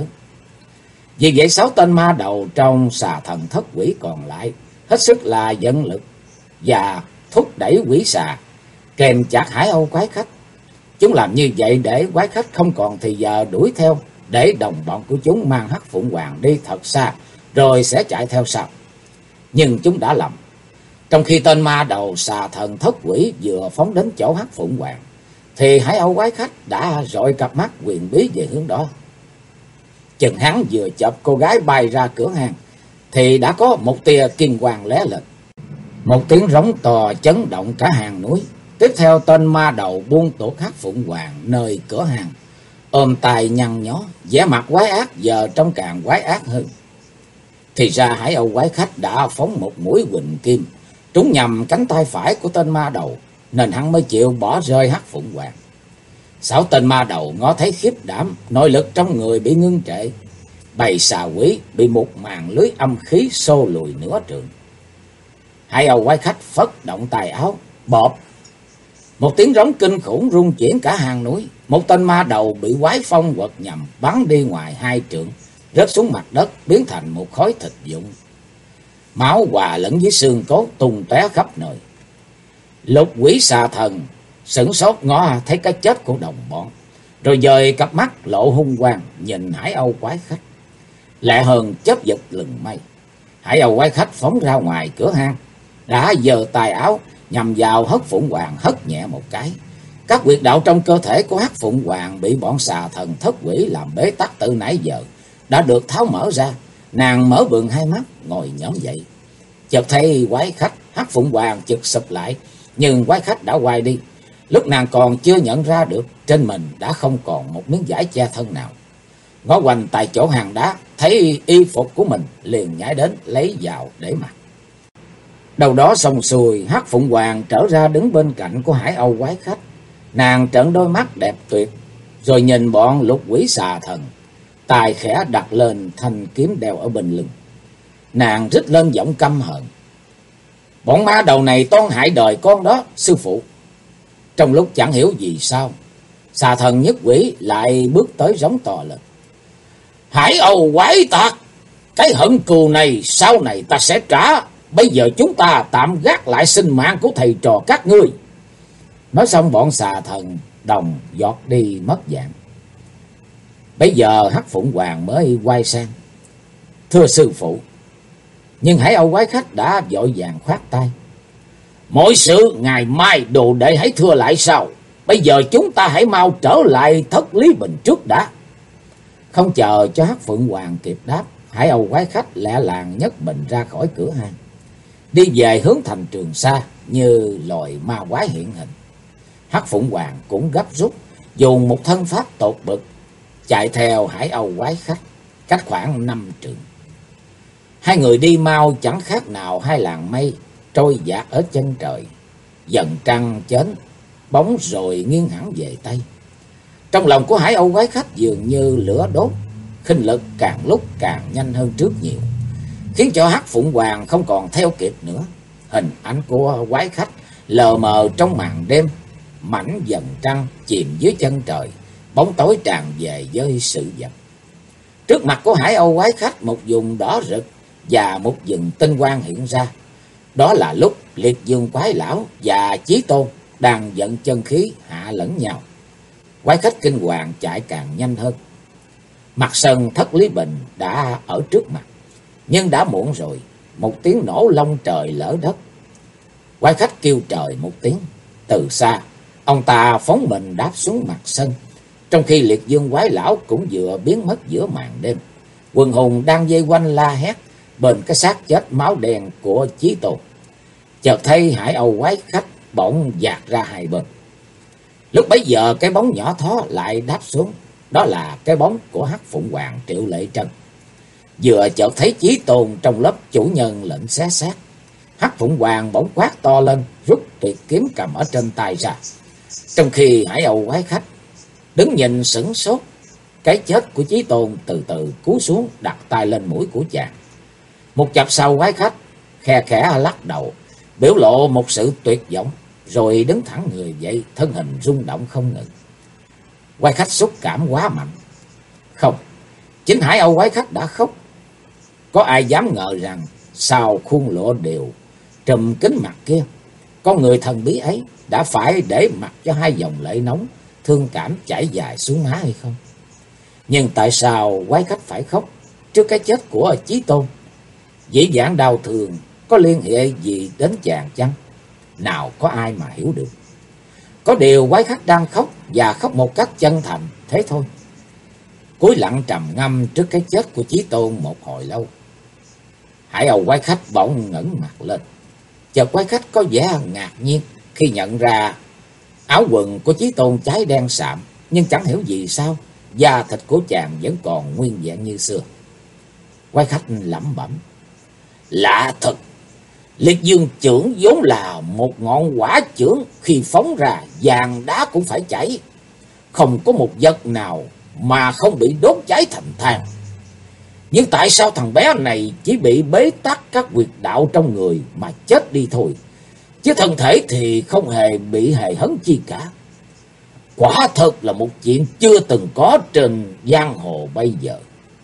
Vì vậy 6 tên ma đầu trong xà thần thất quỷ còn lại hết sức là dẫn lực và thúc đẩy quỷ xà kèm chặt Hải Âu quái khách. Chúng làm như vậy để quái khách không còn thì giờ đuổi theo, để đồng bọn của chúng mang Hắc Phụng Hoàng đi thật xa, rồi sẽ chạy theo sau. Nhưng chúng đã lầm. Trong khi tên ma đầu xà thần thất quỷ vừa phóng đến chỗ Hắc Phụng Hoàng, thì Hải Âu quái khách đã rọi cặp mắt huyền bí về hướng đó. Chừng hắn vừa chộp cô gái bay ra cửa hang, thì đã có một tia kim quang lóe lên. Một tiếng rống to chấn động cả hang núi. Tiếp theo tên ma đầu buông tuột Hắc Phụng Hoàng nơi cửa hang, ôm tay nhăn nhó, vẻ mặt quái ác giờ trông càng quái ác hơn. Thì ra Hải Âu quái khách đã phóng một mũi huỳnh kim trúng nhầm cánh tay phải của tên ma đầu, nên hắn mới chịu bỏ rơi Hắc Phụng Hoàng. 6 tên ma đầu ngó thấy khiếp đảm, nội lực trong người bị ngưng trệ. Bầy xà quỷ bị một màn lưới âm khí xô lùi nửa trượng. Hải Âu quái khách phất động tài áo, bộp. Một tiếng rống kinh khủng rung chuyển cả hang núi. Một tên ma đầu bị quái phong quật nhầm bắn đi ngoài 2 trượng, rớt xuống mặt đất biến thành một khối thịt vụn. Máu hòa lẫn với xương cốt tung tóe khắp nơi. Lục quỷ xà thần sửng sốt ngó thấy cái chết của đồng bọn, rồi dời cặp mắt lộ hung quang nhìn Hải Âu quái khách. Lẹ hơn chớp giật lừng mây, Hải Âu quái khách phóng ra ngoài cửa hang, đã giơ tài áo nhằm vào Hắc Phụng Hoàng hất nhẹ một cái. Các huyệt đạo trong cơ thể của Hắc Phụng Hoàng bị bọn xà thần thất quỷ làm bế tắc từ nãy giờ đã được tháo mở ra. Nàng mở bừng hai mắt ngồi nhõm dậy, chợt thấy quái khách. Hắc Phụng Hoàng chực sụp lại, nhưng quái khách đã quay đi. Lúc nàng còn chưa nhận ra được, trên mình đã không còn một miếng vải che thân nào. Ngó quanh tại chỗ hang đá, thấy y phục của mình liền nhảy đến lấy vào để mặc. Đầu đó xong xuôi, Hắc Phụng Hoàng trở ra đứng bên cạnh của Hải Âu quái khách. Nàng trợn đôi mắt đẹp tuyệt, rồi nhìn bọn lục quỷ xà thần, tài khẽ đặt lên thanh kiếm đeo ở bên lưng. Nàng rít lên giọng căm hờn: "Bọn ma đầu này toan hại đời con đó, sư phụ." Trong lúc chẳng hiểu vì sao, xà thần nhất quỷ lại bước tới rống to lên: "Hải Âu quái tặc, cái hận cừu này sau này ta sẽ trả. Bây giờ chúng ta tạm gác lại sinh mạng của thầy trò các ngươi." Nói xong bọn xà thần đồng giọt đi mất dạng. Bây giờ Hắc Phụng Hoàng mới quay sang: "Thưa sư phụ." Nhưng Hải Âu quái khách đã vội vàng khoát tay: "Mọi sự ngày mai đồ đệ hãy thưa lại sau. Bây giờ chúng ta hãy mau trở lại Thất Lý Bình trước đã." Không chờ cho Hắc Phụng Hoàng kịp đáp, Hải Âu quái khách lẹ làng nhấc bình ra khỏi cửa hang, đi về hướng thành Trường Sa như loài ma quái hiện hình. Hắc Phụng Hoàng cũng gấp rút dùng một thân pháp tột bực chạy theo Hải Âu quái khách, cách khoảng 5 trượng. Hai người đi mau chẳng khác nào hai làn mây trôi dạt ở chân trời. Dần trăng chến bóng rồi nghiêng hẳn về Tây. Trong lòng của Hải Âu quái khách dường như lửa đốt, khinh lực càng lúc càng nhanh hơn trước nhiều, khiến cho Hắc Phụng Hoàng không còn theo kịp nữa. Hình ảnh của quái khách lờ mờ trong màn đêm, mảnh dần trăng chìm dưới chân trời, bóng tối tràn về với sự vật. Trước mặt của Hải Âu quái khách, một vùng đỏ rực và một vầng tinh quang hiện ra. Đó là lúc Liệt Dương quái lão và Chí Tôn đang vận chân khí hạ lẫn nhau. Quái khách kinh hoàng chạy càng nhanh hơn. Mặt sân Thất Lý Bình đã ở trước mặt, nhưng đã muộn rồi. Một tiếng nổ long trời lở đất. Quái khách kêu trời một tiếng. Từ xa, ông ta phóng mình đáp xuống mặt sân, trong khi Liệt Dương quái lão cũng vừa biến mất giữa màn đêm. Quần hùng đang vây quanh la hét bên cái xác chết máu đen của Chí Tôn. Chợt thấy Hải Âu quái khách bỗng dạt ra hai bên. Lúc bấy giờ cái bóng nhỏ thó lại đáp xuống. Đó là cái bóng của Hắc Phụng Hoàng Triệu Lệ Trân. Vừa chợt thấy Chí Tôn trong lớp chủ nhân lệnh xé xác, Hắc Phụng Hoàng bỗng quát to lên, rút tuyệt kiếm cầm ở trên tay ra. Trong khi Hải Âu quái khách đứng nhìn sửng sốt, cái chết của Chí Tôn từ từ cúi xuống đặt tay lên mũi của chàng. Một chập sau, quái khách khe khẽ lắc đầu, biểu lộ một sự tuyệt vọng, rồi đứng thẳng người dậy, thân hình rung động không ngừng. Quái khách xúc cảm quá mạnh. Không, chính Hải Âu quái khách đã khóc. Có ai dám ngờ rằng sau khuôn lụa đều trùm kín mặt kia, con người thần bí ấy đã phải để mặc cho hai dòng lệ nóng thương cảm chảy dài xuống má hay không? Nhưng tại sao quái khách phải khóc trước cái chết của Chí Tôn? Dĩ vãng đau thương có liên hệ gì đến chàng chăng? Nào có ai mà hiểu được. Có điều quái khách đang khóc, và khóc một cách chân thành, thế thôi. Cúi lặng trầm ngâm trước cái chết của Chí Tôn một hồi lâu, Hải Âu quái khách bỗng ngẩng mặt lên. Chợt quái khách có vẻ ngạc nhiên khi nhận ra áo quần của Chí Tôn cháy đen sạm, nhưng chẳng hiểu vì sao da thịt của chàng vẫn còn nguyên vẹn như xưa. Quái khách lẩm bẩm: lạ thật, Liệt Dương chưởng vốn là một ngọn hỏa chưởng, khi phóng ra vàng đá cũng phải chảy, không có một vật nào mà không bị đốt cháy thành than. Nhưng tại sao thằng bé này chỉ bị bế tắc các huyệt đạo trong người mà chết đi thôi, chứ thân thể thì không hề bị hề hấn chi cả? Quả thật là một chuyện chưa từng có trên giang hồ bây giờ.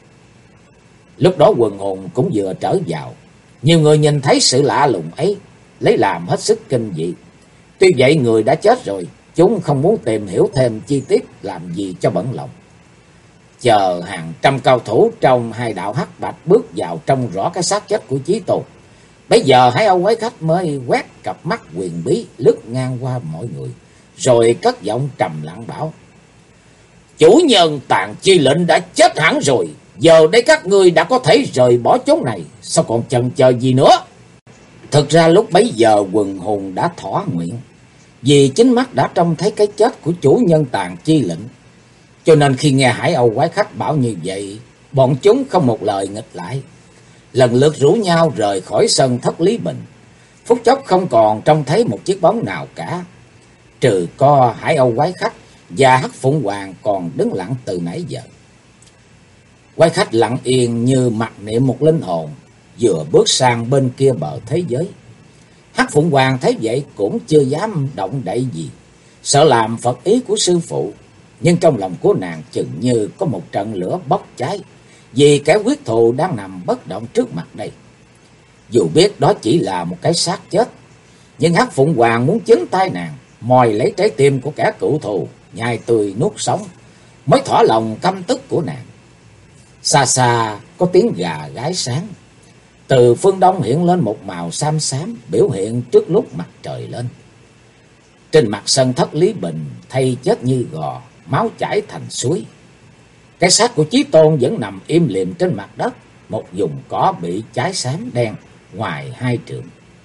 Lúc đó quần hồn cũng vừa trở vào. Nhiều người nhìn thấy sự lạ lùng ấy, lấy làm hết sức kinh dị. Tuy vậy người đã chết rồi, chúng không muốn tìm hiểu thêm chi tiết làm gì cho bận lòng. Chờ hàng trăm cao thủ trong hai đạo hắc bạch bước vào trông rõ cái xác chết của Chí Tôn, bây giờ Hải Âu quái khách mới quét cặp mắt huyền bí lướt ngang qua mọi người, rồi cất giọng trầm lặng bảo: chủ nhân Tàn Chi Lệnh đã chết hẳn rồi. Giờ đây các ngươi đã có thể rời bỏ chốn này, sao còn chần chờ gì nữa? Thực ra lúc bấy giờ quần hồn đã thỏa nguyện, vì chính mắt đã trông thấy cái chết của chủ nhân Tàn Chi Lệnh. Cho nên khi nghe Hải Âu quái khách bảo như vậy, bọn chúng không một lời nghịch lại, lần lượt rủ nhau rời khỏi sân Thất Lý Bình. Phút chốc không còn trông thấy một chiếc bóng nào cả, trừ có Hải Âu quái khách và Hắc Phụng Hoàng còn đứng lặng từ nãy giờ. Quái khách lặng yên như mặc niệm một linh hồn, vừa bước sang bên kia bờ thế giới. Hắc Phụng Hoàng thấy vậy cũng chưa dám động đậy gì, sợ làm phật ý của sư phụ. Nhưng trong lòng của nàng chừng như có một trận lửa bốc cháy, vì kẻ quyết thù đang nằm bất động trước mặt đây. Dù biết đó chỉ là một cái xác chết, nhưng Hắc Phụng Hoàng muốn chính tay nàng mòi lấy trái tim của kẻ cựu thù, nhai tươi nuốt sống, mới thỏa lòng căm tức của nàng. Xa xa có tiếng gà gáy sáng. Từ phương đông hiện lên một màu xám xám, biểu hiện trước lúc mặt trời lên. Trên mặt sân Thất Lý Bình thay chết như gò, máu chảy thành suối. Cái xác của Chí Tôn vẫn nằm im lìm trên mặt đất, một vùng cỏ bị cháy xám đen ngoài hai trượng.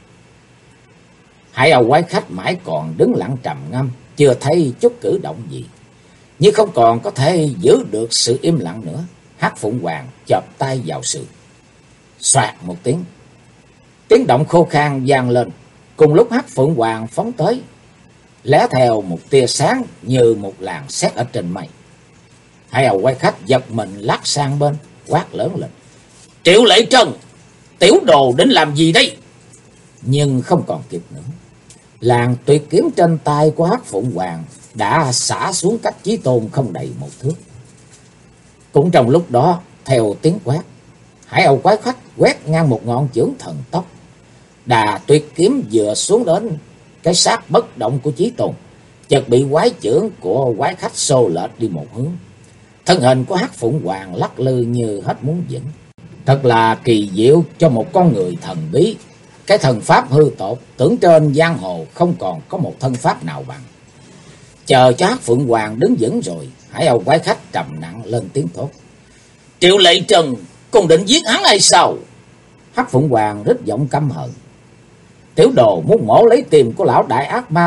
Hải Âu quái khách mãi còn đứng lặng trầm ngâm, chưa thấy chút cử động gì. Nhưng không còn có thể giữ được sự im lặng nữa, Hắc Phụng Hoàng chộp tay vào sườn. Xoạt một tiếng, tiếng động khô khan vang lên. Cùng lúc Hắc Phụng Hoàng phóng tới, lé theo một tia sáng như một làn sét ở trên mây. Hải Âu quái khách giật mình lắc sang bên, quát lớn lên: Triệu Lệ Trân, tiểu đồ định làm gì đây? Nhưng không còn kịp nữa. Làn tuyệt kiếm trên tay của Hắc Phụng Hoàng đã xả xuống cách Chí Tôn không đầy một thước. Cũng trong lúc đó, theo tiếng quát, Hải Âu quái khách quét ngang một ngọn chưởng thần tốc. Đà tuyệt kiếm vừa xuống đến cái xác bất động của Chí Tôn, chợt bị quái chưởng của quái khách xô lệch đi một hướng. Thân hình của Hắc Phụng Hoàng lắc lư như hết muốn vững. Thật là kỳ diệu cho một con người thần bí. Cái thần pháp hư tột, tưởng trên giang hồ không còn có một thân pháp nào bằng. Chờ cho Hắc Phụng Hoàng đứng vững rồi, Hải Âu quái khách trầm nặng lên tiếng thốt: Triệu Lệ Trân, còn định giết hắn hay sao? Hắc Phụng Hoàng rít giọng căm hận: Tiểu đồ muốn mổ lấy tim của lão đại ác ma này,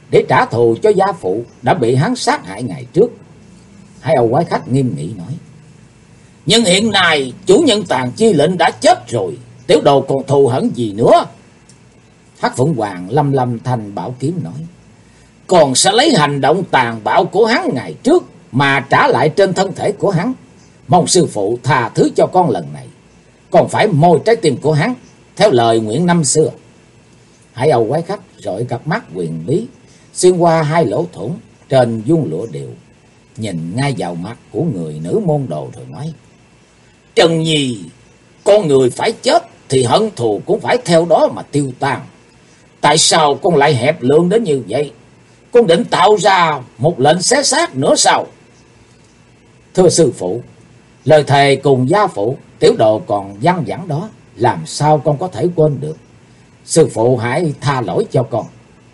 để trả thù cho gia phụ đã bị hắn sát hại ngày trước. Hải Âu quái khách nghiêm nghị nói. Nhưng hiện nay chủ nhân Tàn Chi Lệnh đã chết rồi, tiểu đồ còn thù hận gì nữa? Hắc Phượng Hoàng lâm lâm thanh bảo kiếm nói. Còn sẽ lấy hành động tàn bạo của hắn ngày trước mà trả lại trên thân thể của hắn. Mong sư phụ tha thứ cho con lần này. Còn phải môi trái tim của hắn theo lời nguyện năm xưa. Hải Âu quái khách rọi cặp mắt huyền bí xuyên qua hai lỗ thủng trên vuông lụa đều, nhìn ngay vào mặt của người nữ môn đồ rồi nói. Trần Nhi, con người phải chết thì hận thù cũng phải theo đó mà tiêu tan. Tại sao con lại hẹp lượng đến như vậy? Con định tạo ra một lệnh xé xác nữa sao? Thưa sư phụ, lời thề cùng gia phụ tiểu đồ còn văng vẳng đó, làm sao con có thể quên được? Sư phụ hãy tha lỗi cho con.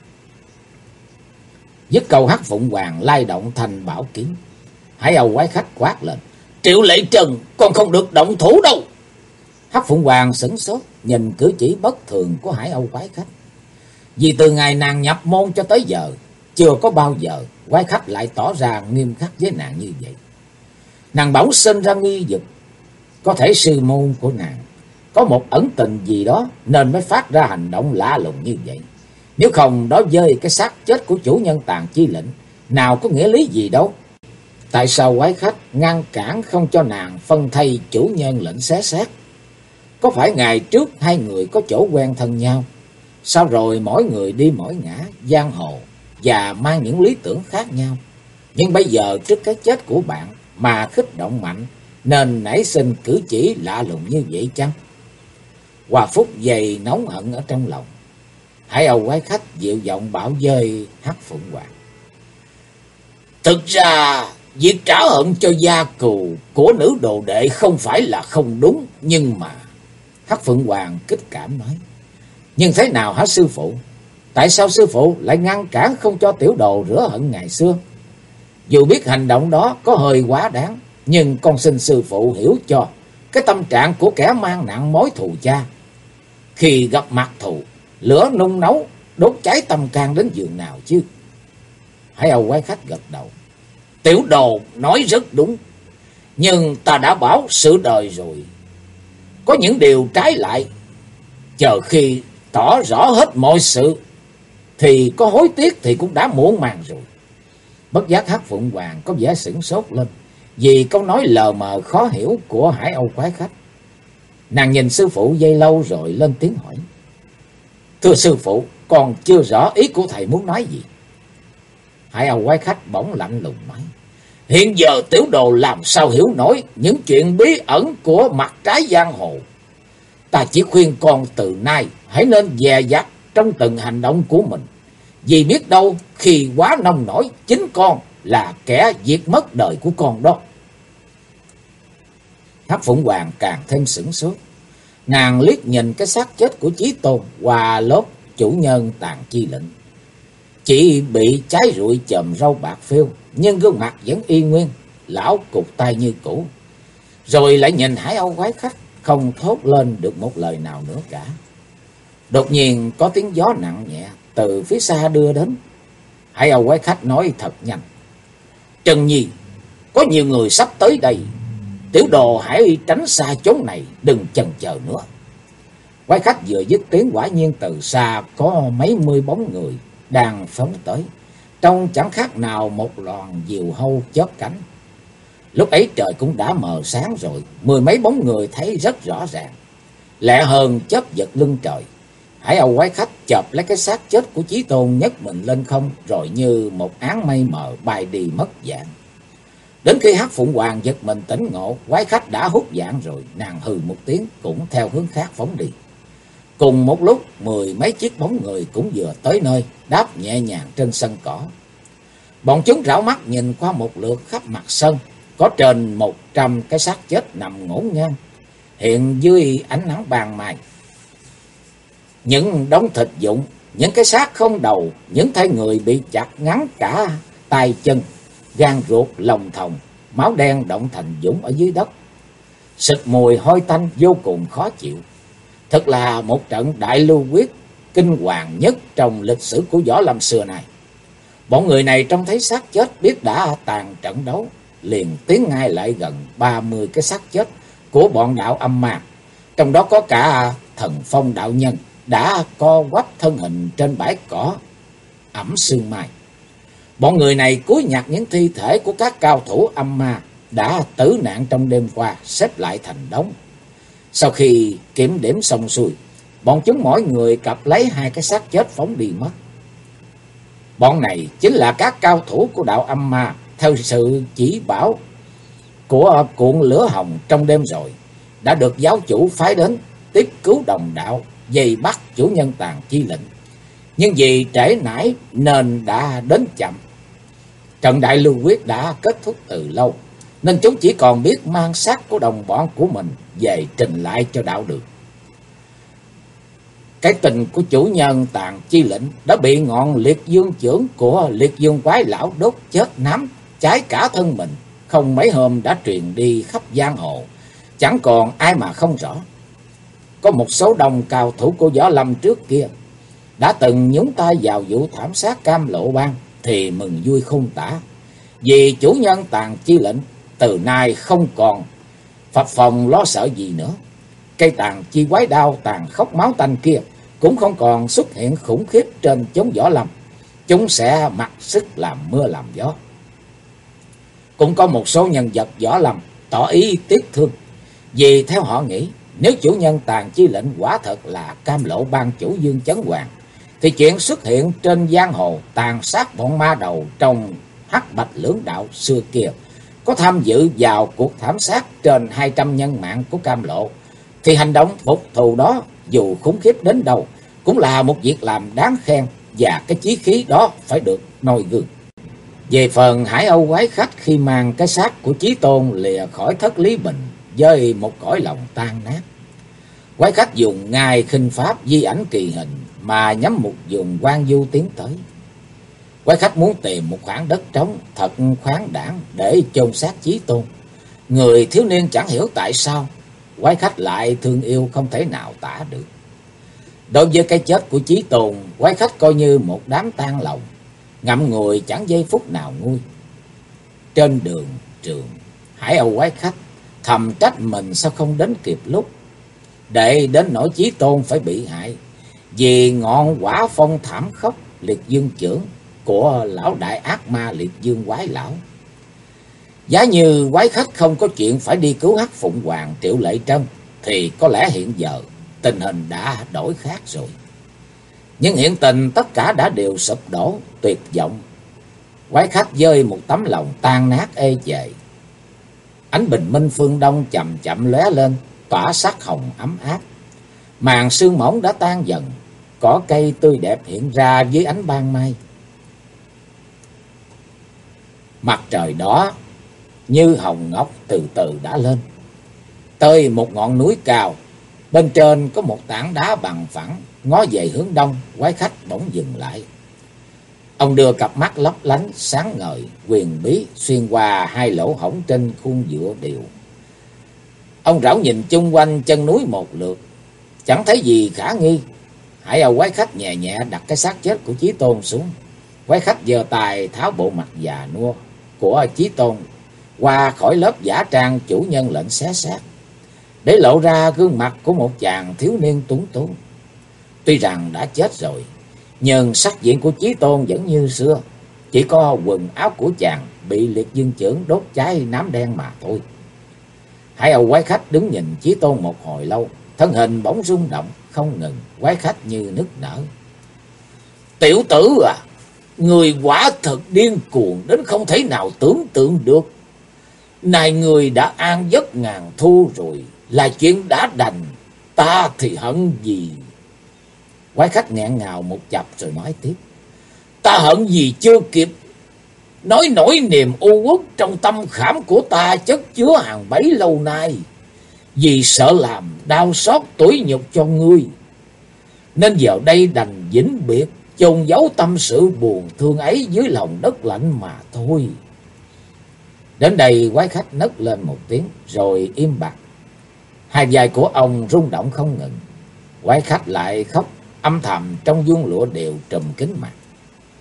Dứt câu, Hắc Phụng Hoàng lay động thành bảo kiếm. Hải Âu quái khách quát lên. Triệu Lệ Trần, con không được động thủ đâu. Hắc Phụng Hoàng sửng sốt nhìn cử chỉ bất thường của Hải Âu quái khách. Vì từ ngày nàng nhập môn cho tới giờ, chưa có bao giờ quái khách lại tỏ ra nghiêm khắc với nàng như vậy. Nàng bỗng sinh ra nghi vực, có thể sư môn của nàng có một ẩn tình gì đó nên mới phát ra hành động lạ lùng như vậy. Nếu không, đối với cái xác chết của chủ nhân Tàn Chi Lệnh nào có nghĩa lý gì đâu. Tại sao quái khách ngăn cản không cho nàng phân thay chủ nhân lệnh xé xác? Có phải ngày trước hai người có chỗ quen thân nhau, sau rồi mỗi người đi mỗi ngã giang hồ và mang những lý tưởng khác nhau, nhưng bây giờ trước cái chết của bạn mà khích động mạnh nên nảy sinh cử chỉ lạ lùng như vậy chăng? Hòa Phúc dày nóng hận ở trong lòng. Hải Âu quái khách dịu giọng bảo với Hắc Phụng Hoàng. Thực ra việc trả hận cho gia cừu của nữ đồ đệ không phải là không đúng, nhưng mà... Hắc Phượng Hoàng kích cảm nói. Nhưng thế nào hả sư phụ? Tại sao sư phụ lại ngăn cản không cho tiểu đồ rửa hận ngày xưa? Dù biết hành động đó có hơi quá đáng, nhưng con xin sư phụ hiểu cho cái tâm trạng của kẻ mang nặng mối thù cha. Khi gặp mặt thù, lửa nung nấu, đốt cháy tâm can đến giường nào chứ? Hải Âu quái khách gật đầu. Tiểu đồ nói rất đúng, nhưng ta đã bảo sự đời rồi. Có những điều trái lại, chờ khi tỏ rõ hết mọi sự thì có hối tiếc thì cũng đã muộn màng rồi. Bất giác Hắc Phụng Hoàng có vẻ sửng sốt lên vì câu nói lờ mờ khó hiểu của Hải Âu quái khách. Nàng nhìn sư phụ giây lâu rồi lên tiếng hỏi. Thưa sư phụ, còn chưa rõ ý của thầy muốn nói gì. Hải Âu quái khách bỗng lạnh lùng nói. Hiện giờ tiểu đồ làm sao hiểu nổi những chuyện bí ẩn của mặt trái giang hồ. Ta chỉ khuyên con từ nay hãy nên dè dặt trong từng hành động của mình. Vì biết đâu khi quá nông nổi, chính con là kẻ diệt mất đời của con đó. Hắc Phụng Hoàng càng thêm sửng sốt. Nàng liếc nhìn cái xác chết của Chí Tôn qua lớp chủ nhân Tàn Chi Lệnh. Chỉ bị cháy rụi chòm râu bạc phêu, nhưng gương mặt vẫn y nguyên, lão cụt tay như cũ. Rồi lại nhìn Hải Âu quái khách, không thốt lên được một lời nào nữa cả. Đột nhiên có tiếng gió nặng nhẹ từ phía xa đưa đến. Hải Âu quái khách nói thật nhanh. Trần Nhi, có nhiều người sắp tới đây. Tiểu đồ hãy tránh xa chốn này, đừng chần chờ nữa. Quái khách vừa dứt tiếng, quả nhiên từ xa có mấy mươi bóng người đang phóng tới, trông chẳng khác nào một loàn diều hâu chớp cánh. Lúc ấy trời cũng đã mờ sáng rồi, mười mấy bóng người thấy rất rõ ràng, lẹ hơn chớp giật lưng trời. Hải Âu quái khách chộp lấy cái xác chết của Chí Tôn, nhấc mình lên không, rồi như một áng mây mờ bay đi mất dạng. Đến khi Hắc Phụng Hoàng giật mình tỉnh ngộ, quái khách đã hút dạng rồi, nàng hừ một tiếng cũng theo hướng khác phóng đi. Cùng một lúc, mười mấy chiếc bóng người cũng vừa tới nơi, đáp nhẹ nhàng trên sân cỏ. Bọn chúng rảo mắt nhìn qua một lượt khắp mặt sân, có trên 100 cái xác chết nằm ngổn ngang, hiện dưới ánh nắng ban mai. Những đống thịt vụn, những cái xác không đầu, những thân người bị chặt ngắn cả tay chân, gan ruột lòng thòng, máu đen động thành vũng ở dưới đất. Sực mùi hôi tanh vô cùng khó chịu. Thật là một trận đại lưu quyết kinh hoàng nhất trong lịch sử của võ lâm xưa này. Bọn người này trông thấy xác chết biết đã tàn trận đấu, liền tiến ngay lại gần 30 cái xác chết của bọn đạo âm ma. Trong đó có cả Thần Phong đạo nhân đã co quắp thân hình trên bãi cỏ ẩm sương mai. Bọn người này cúi nhặt những thi thể của các cao thủ âm ma đã tử nạn trong đêm qua, xếp lại thành đống. Sau khi kiểm điểm xong xuôi, bọn chúng mỗi người cặp lấy 2 cái xác chết phóng đi mất. Bọn này chính là các cao thủ của đạo âm ma theo sự chỉ bảo của cuộn lửa hồng trong đêm rồi, đã được giáo chủ phái đến tiếp cứu đồng đạo, dây bắt chủ nhân Tàn Chi Lệnh. Nhưng vì trễ nải nên đã đến chậm. Trận đại lưu quyết đã kết thúc từ lâu, nên chúng chỉ còn biết mang xác của đồng bọn của mình về trình lại cho đạo được. Cái tình của chủ nhân Tàn Chi Lệnh đã bị ngọn liệt dương chưởng của liệt dương quái lão đốt chết nám cháy cả thân mình, không mấy hôm đã truyền đi khắp giang hồ, chẳng còn ai mà không rõ. Có một số đồng cao thủ của Võ Lâm trước kia đã từng nhúng tay vào vụ thảm sát Cam Lộ Bang thì mừng vui không tả, vì chủ nhân Tàn Chi Lệnh từ nay không còn phập phồng lo sợ gì nữa. Cây tàn chi quái đao tàn khốc máu tanh kia cũng không còn xuất hiện khủng khiếp trên chốn Võ Lâm, chúng sẽ mặc sức làm mưa làm gió. Cũng có một số nhân vật Võ Lâm tỏ ý tiếc thương, vì theo họ nghĩ nếu chủ nhân Tàn Chi Lệnh quả thật là Cam Lộ Bang chủ Dương Chấn Hoàng, thì chuyện xuất hiện trên giang hồ tàn sát bọn ma đầu trong Hắc Bạch Lưỡng Đạo xưa kia, có tham dự vào cuộc thảm sát trên 200 nhân mạng của Cam Lộ, thì hành động phục thù đó dù khủng khiếp đến đâu cũng là một việc làm đáng khen, và cái chí khí đó phải được noi gương. Về phần Hải Âu quái khách, khi mang cái xác của Chí Tôn lìa khỏi thất Lý Bình với một cõi lòng tan nát, quái khách dùng ngài khinh pháp di ảnh kỳ hình mà nhắm một vùng hoang vu tiến tới. Quái khách muốn tìm một khoảng đất trống thật khoáng đãng để chôn xác Chí Tôn. Người thiếu niên chẳng hiểu tại sao quái khách lại thương yêu không thể nào tả được. Đối với cái chết của Chí Tôn, quái khách coi như một đám tan lòng, ngậm ngùi chẳng giây phút nào nguôi. Trên đường trường, Hải Âu quái khách thầm trách mình sao không đến kịp lúc, để đến nỗi Chí Tôn phải bị hại vì ngọn quả phong thảm khốc liệt dương chưởng của lão đại ác ma liệt dương quái lão. Giá như quái khách không có chuyện phải đi cứu Hắc Phụng Hoàng Triệu Lệ Trân, thì có lẽ hiện giờ tình hình đã đổi khác rồi. Nhưng hiện tình tất cả đã đều sụp đổ, tuyệt vọng. Quái khách với một tấm lòng tan nát ê chề. Ánh bình minh phương đông chậm chậm lóe lên, tỏa sắc hồng ấm áp. Màn sương mỏng đã tan dần, cỏ cây tươi đẹp hiện ra dưới ánh ban mai. Mặt trời đó như hồng ngọc từ từ đã lên. Tới một ngọn núi cao, bên trên có một tảng đá bằng phẳng, ngó về hướng đông. Quái khách bỗng dừng lại. Ông đưa cặp mắt lấp lánh sáng ngời quyền bí xuyên qua 2 lỗ hổng trên khuôn dựa điều. Ông rảo nhìn chung quanh chân núi một lượt, chẳng thấy gì khả nghi. Hải Âu quái khách nhẹ nhẹ đặt cái xác chết của Chí Tôn xuống. Quái khách giơ tay tháo bộ mặt già nua của Chí Tôn qua khỏi lớp giả trang chủ nhân lệnh xé xác, để lộ ra gương mặt của một chàng thiếu niên tuấn tú. Tuy rằng đã chết rồi, nhưng sắc diện của Chí Tôn vẫn như xưa, chỉ có quần áo của chàng bị liệt dương chưởng đốt cháy nám đen mà thôi. Hải Âu quái khách đứng nhìn Chí Tôn một hồi lâu, thân hình bỗng rung động không ngừng. Quái khách như nức nở. Tiểu tử à, người quả thật điên cuồng đến không thể nào tưởng tượng được. Này người đã an giấc ngàn thu rồi, là chuyện đã đành, ta thì hận gì? Quái khách nghẹn ngào một chập rồi nói tiếp. Ta hận gì chưa kịp nói nổi niềm u uất trong tâm khảm của ta chất chứa hàng bấy lâu nay, vì sợ làm đau xót tủi nhục cho ngươi, nên giờ đây đành vĩnh biệt, chôn giấu tâm sự buồn thương ấy dưới lòng đất lạnh mà thôi. Đến đây quái khách nấc lên một tiếng rồi im bặt. Hai vai của ông rung động không ngừng. Quái khách lại khóc âm thầm trong vuông lụa đều trùm kín mặt.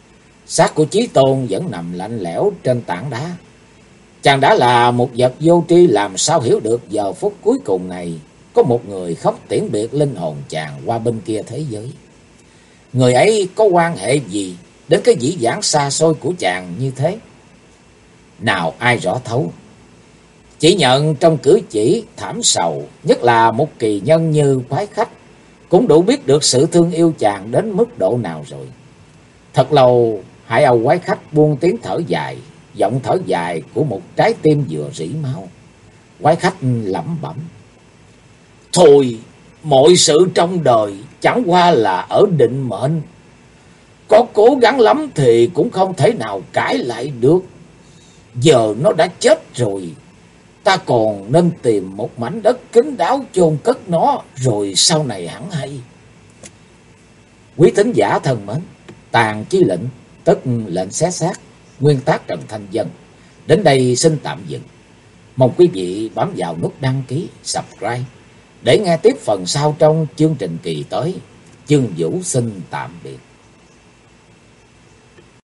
Xác của Chí Tôn vẫn nằm lạnh lẽo trên tảng đá. Chàng đã là một vật vô tri, làm sao hiểu được giờ phút cuối cùng này có một người khóc tiễn biệt linh hồn chàng qua bên kia thế giới. Người ấy có quan hệ gì đến cái dĩ vãng xa xôi của chàng như thế? Nào ai rõ thấu. Chỉ nhận trong cử chỉ thảm sầu, nhất là một kỳ nhân như Quái Khách, cũng đủ biết được sự thương yêu chàng đến mức độ nào rồi. Thật lâu, Hải Âu Quái Khách buông tiếng thở dài, giọng thở dài của một trái tim vừa rỉ máu. Quái Khách lẩm bẩm: thôi, mọi sự trong đời chẳng qua là ở định mệnh. Có cố gắng lắm thì cũng không thể nào cãi lại được. Giờ nó đã chết rồi, ta còn nên tìm một mảnh đất kín đáo chôn cất nó, rồi sau này hẳn hay. Quý thính giả thân mến, Tàn Chi Lệnh, tức lệnh xé xác, nguyên tác Trần Thanh Vân, đến đây xin tạm dừng. Mong quý vị bấm vào nút đăng ký, subscribe để nghe tiếp phần sau trong chương trình kỳ tới. Chương Vũ xin tạm biệt.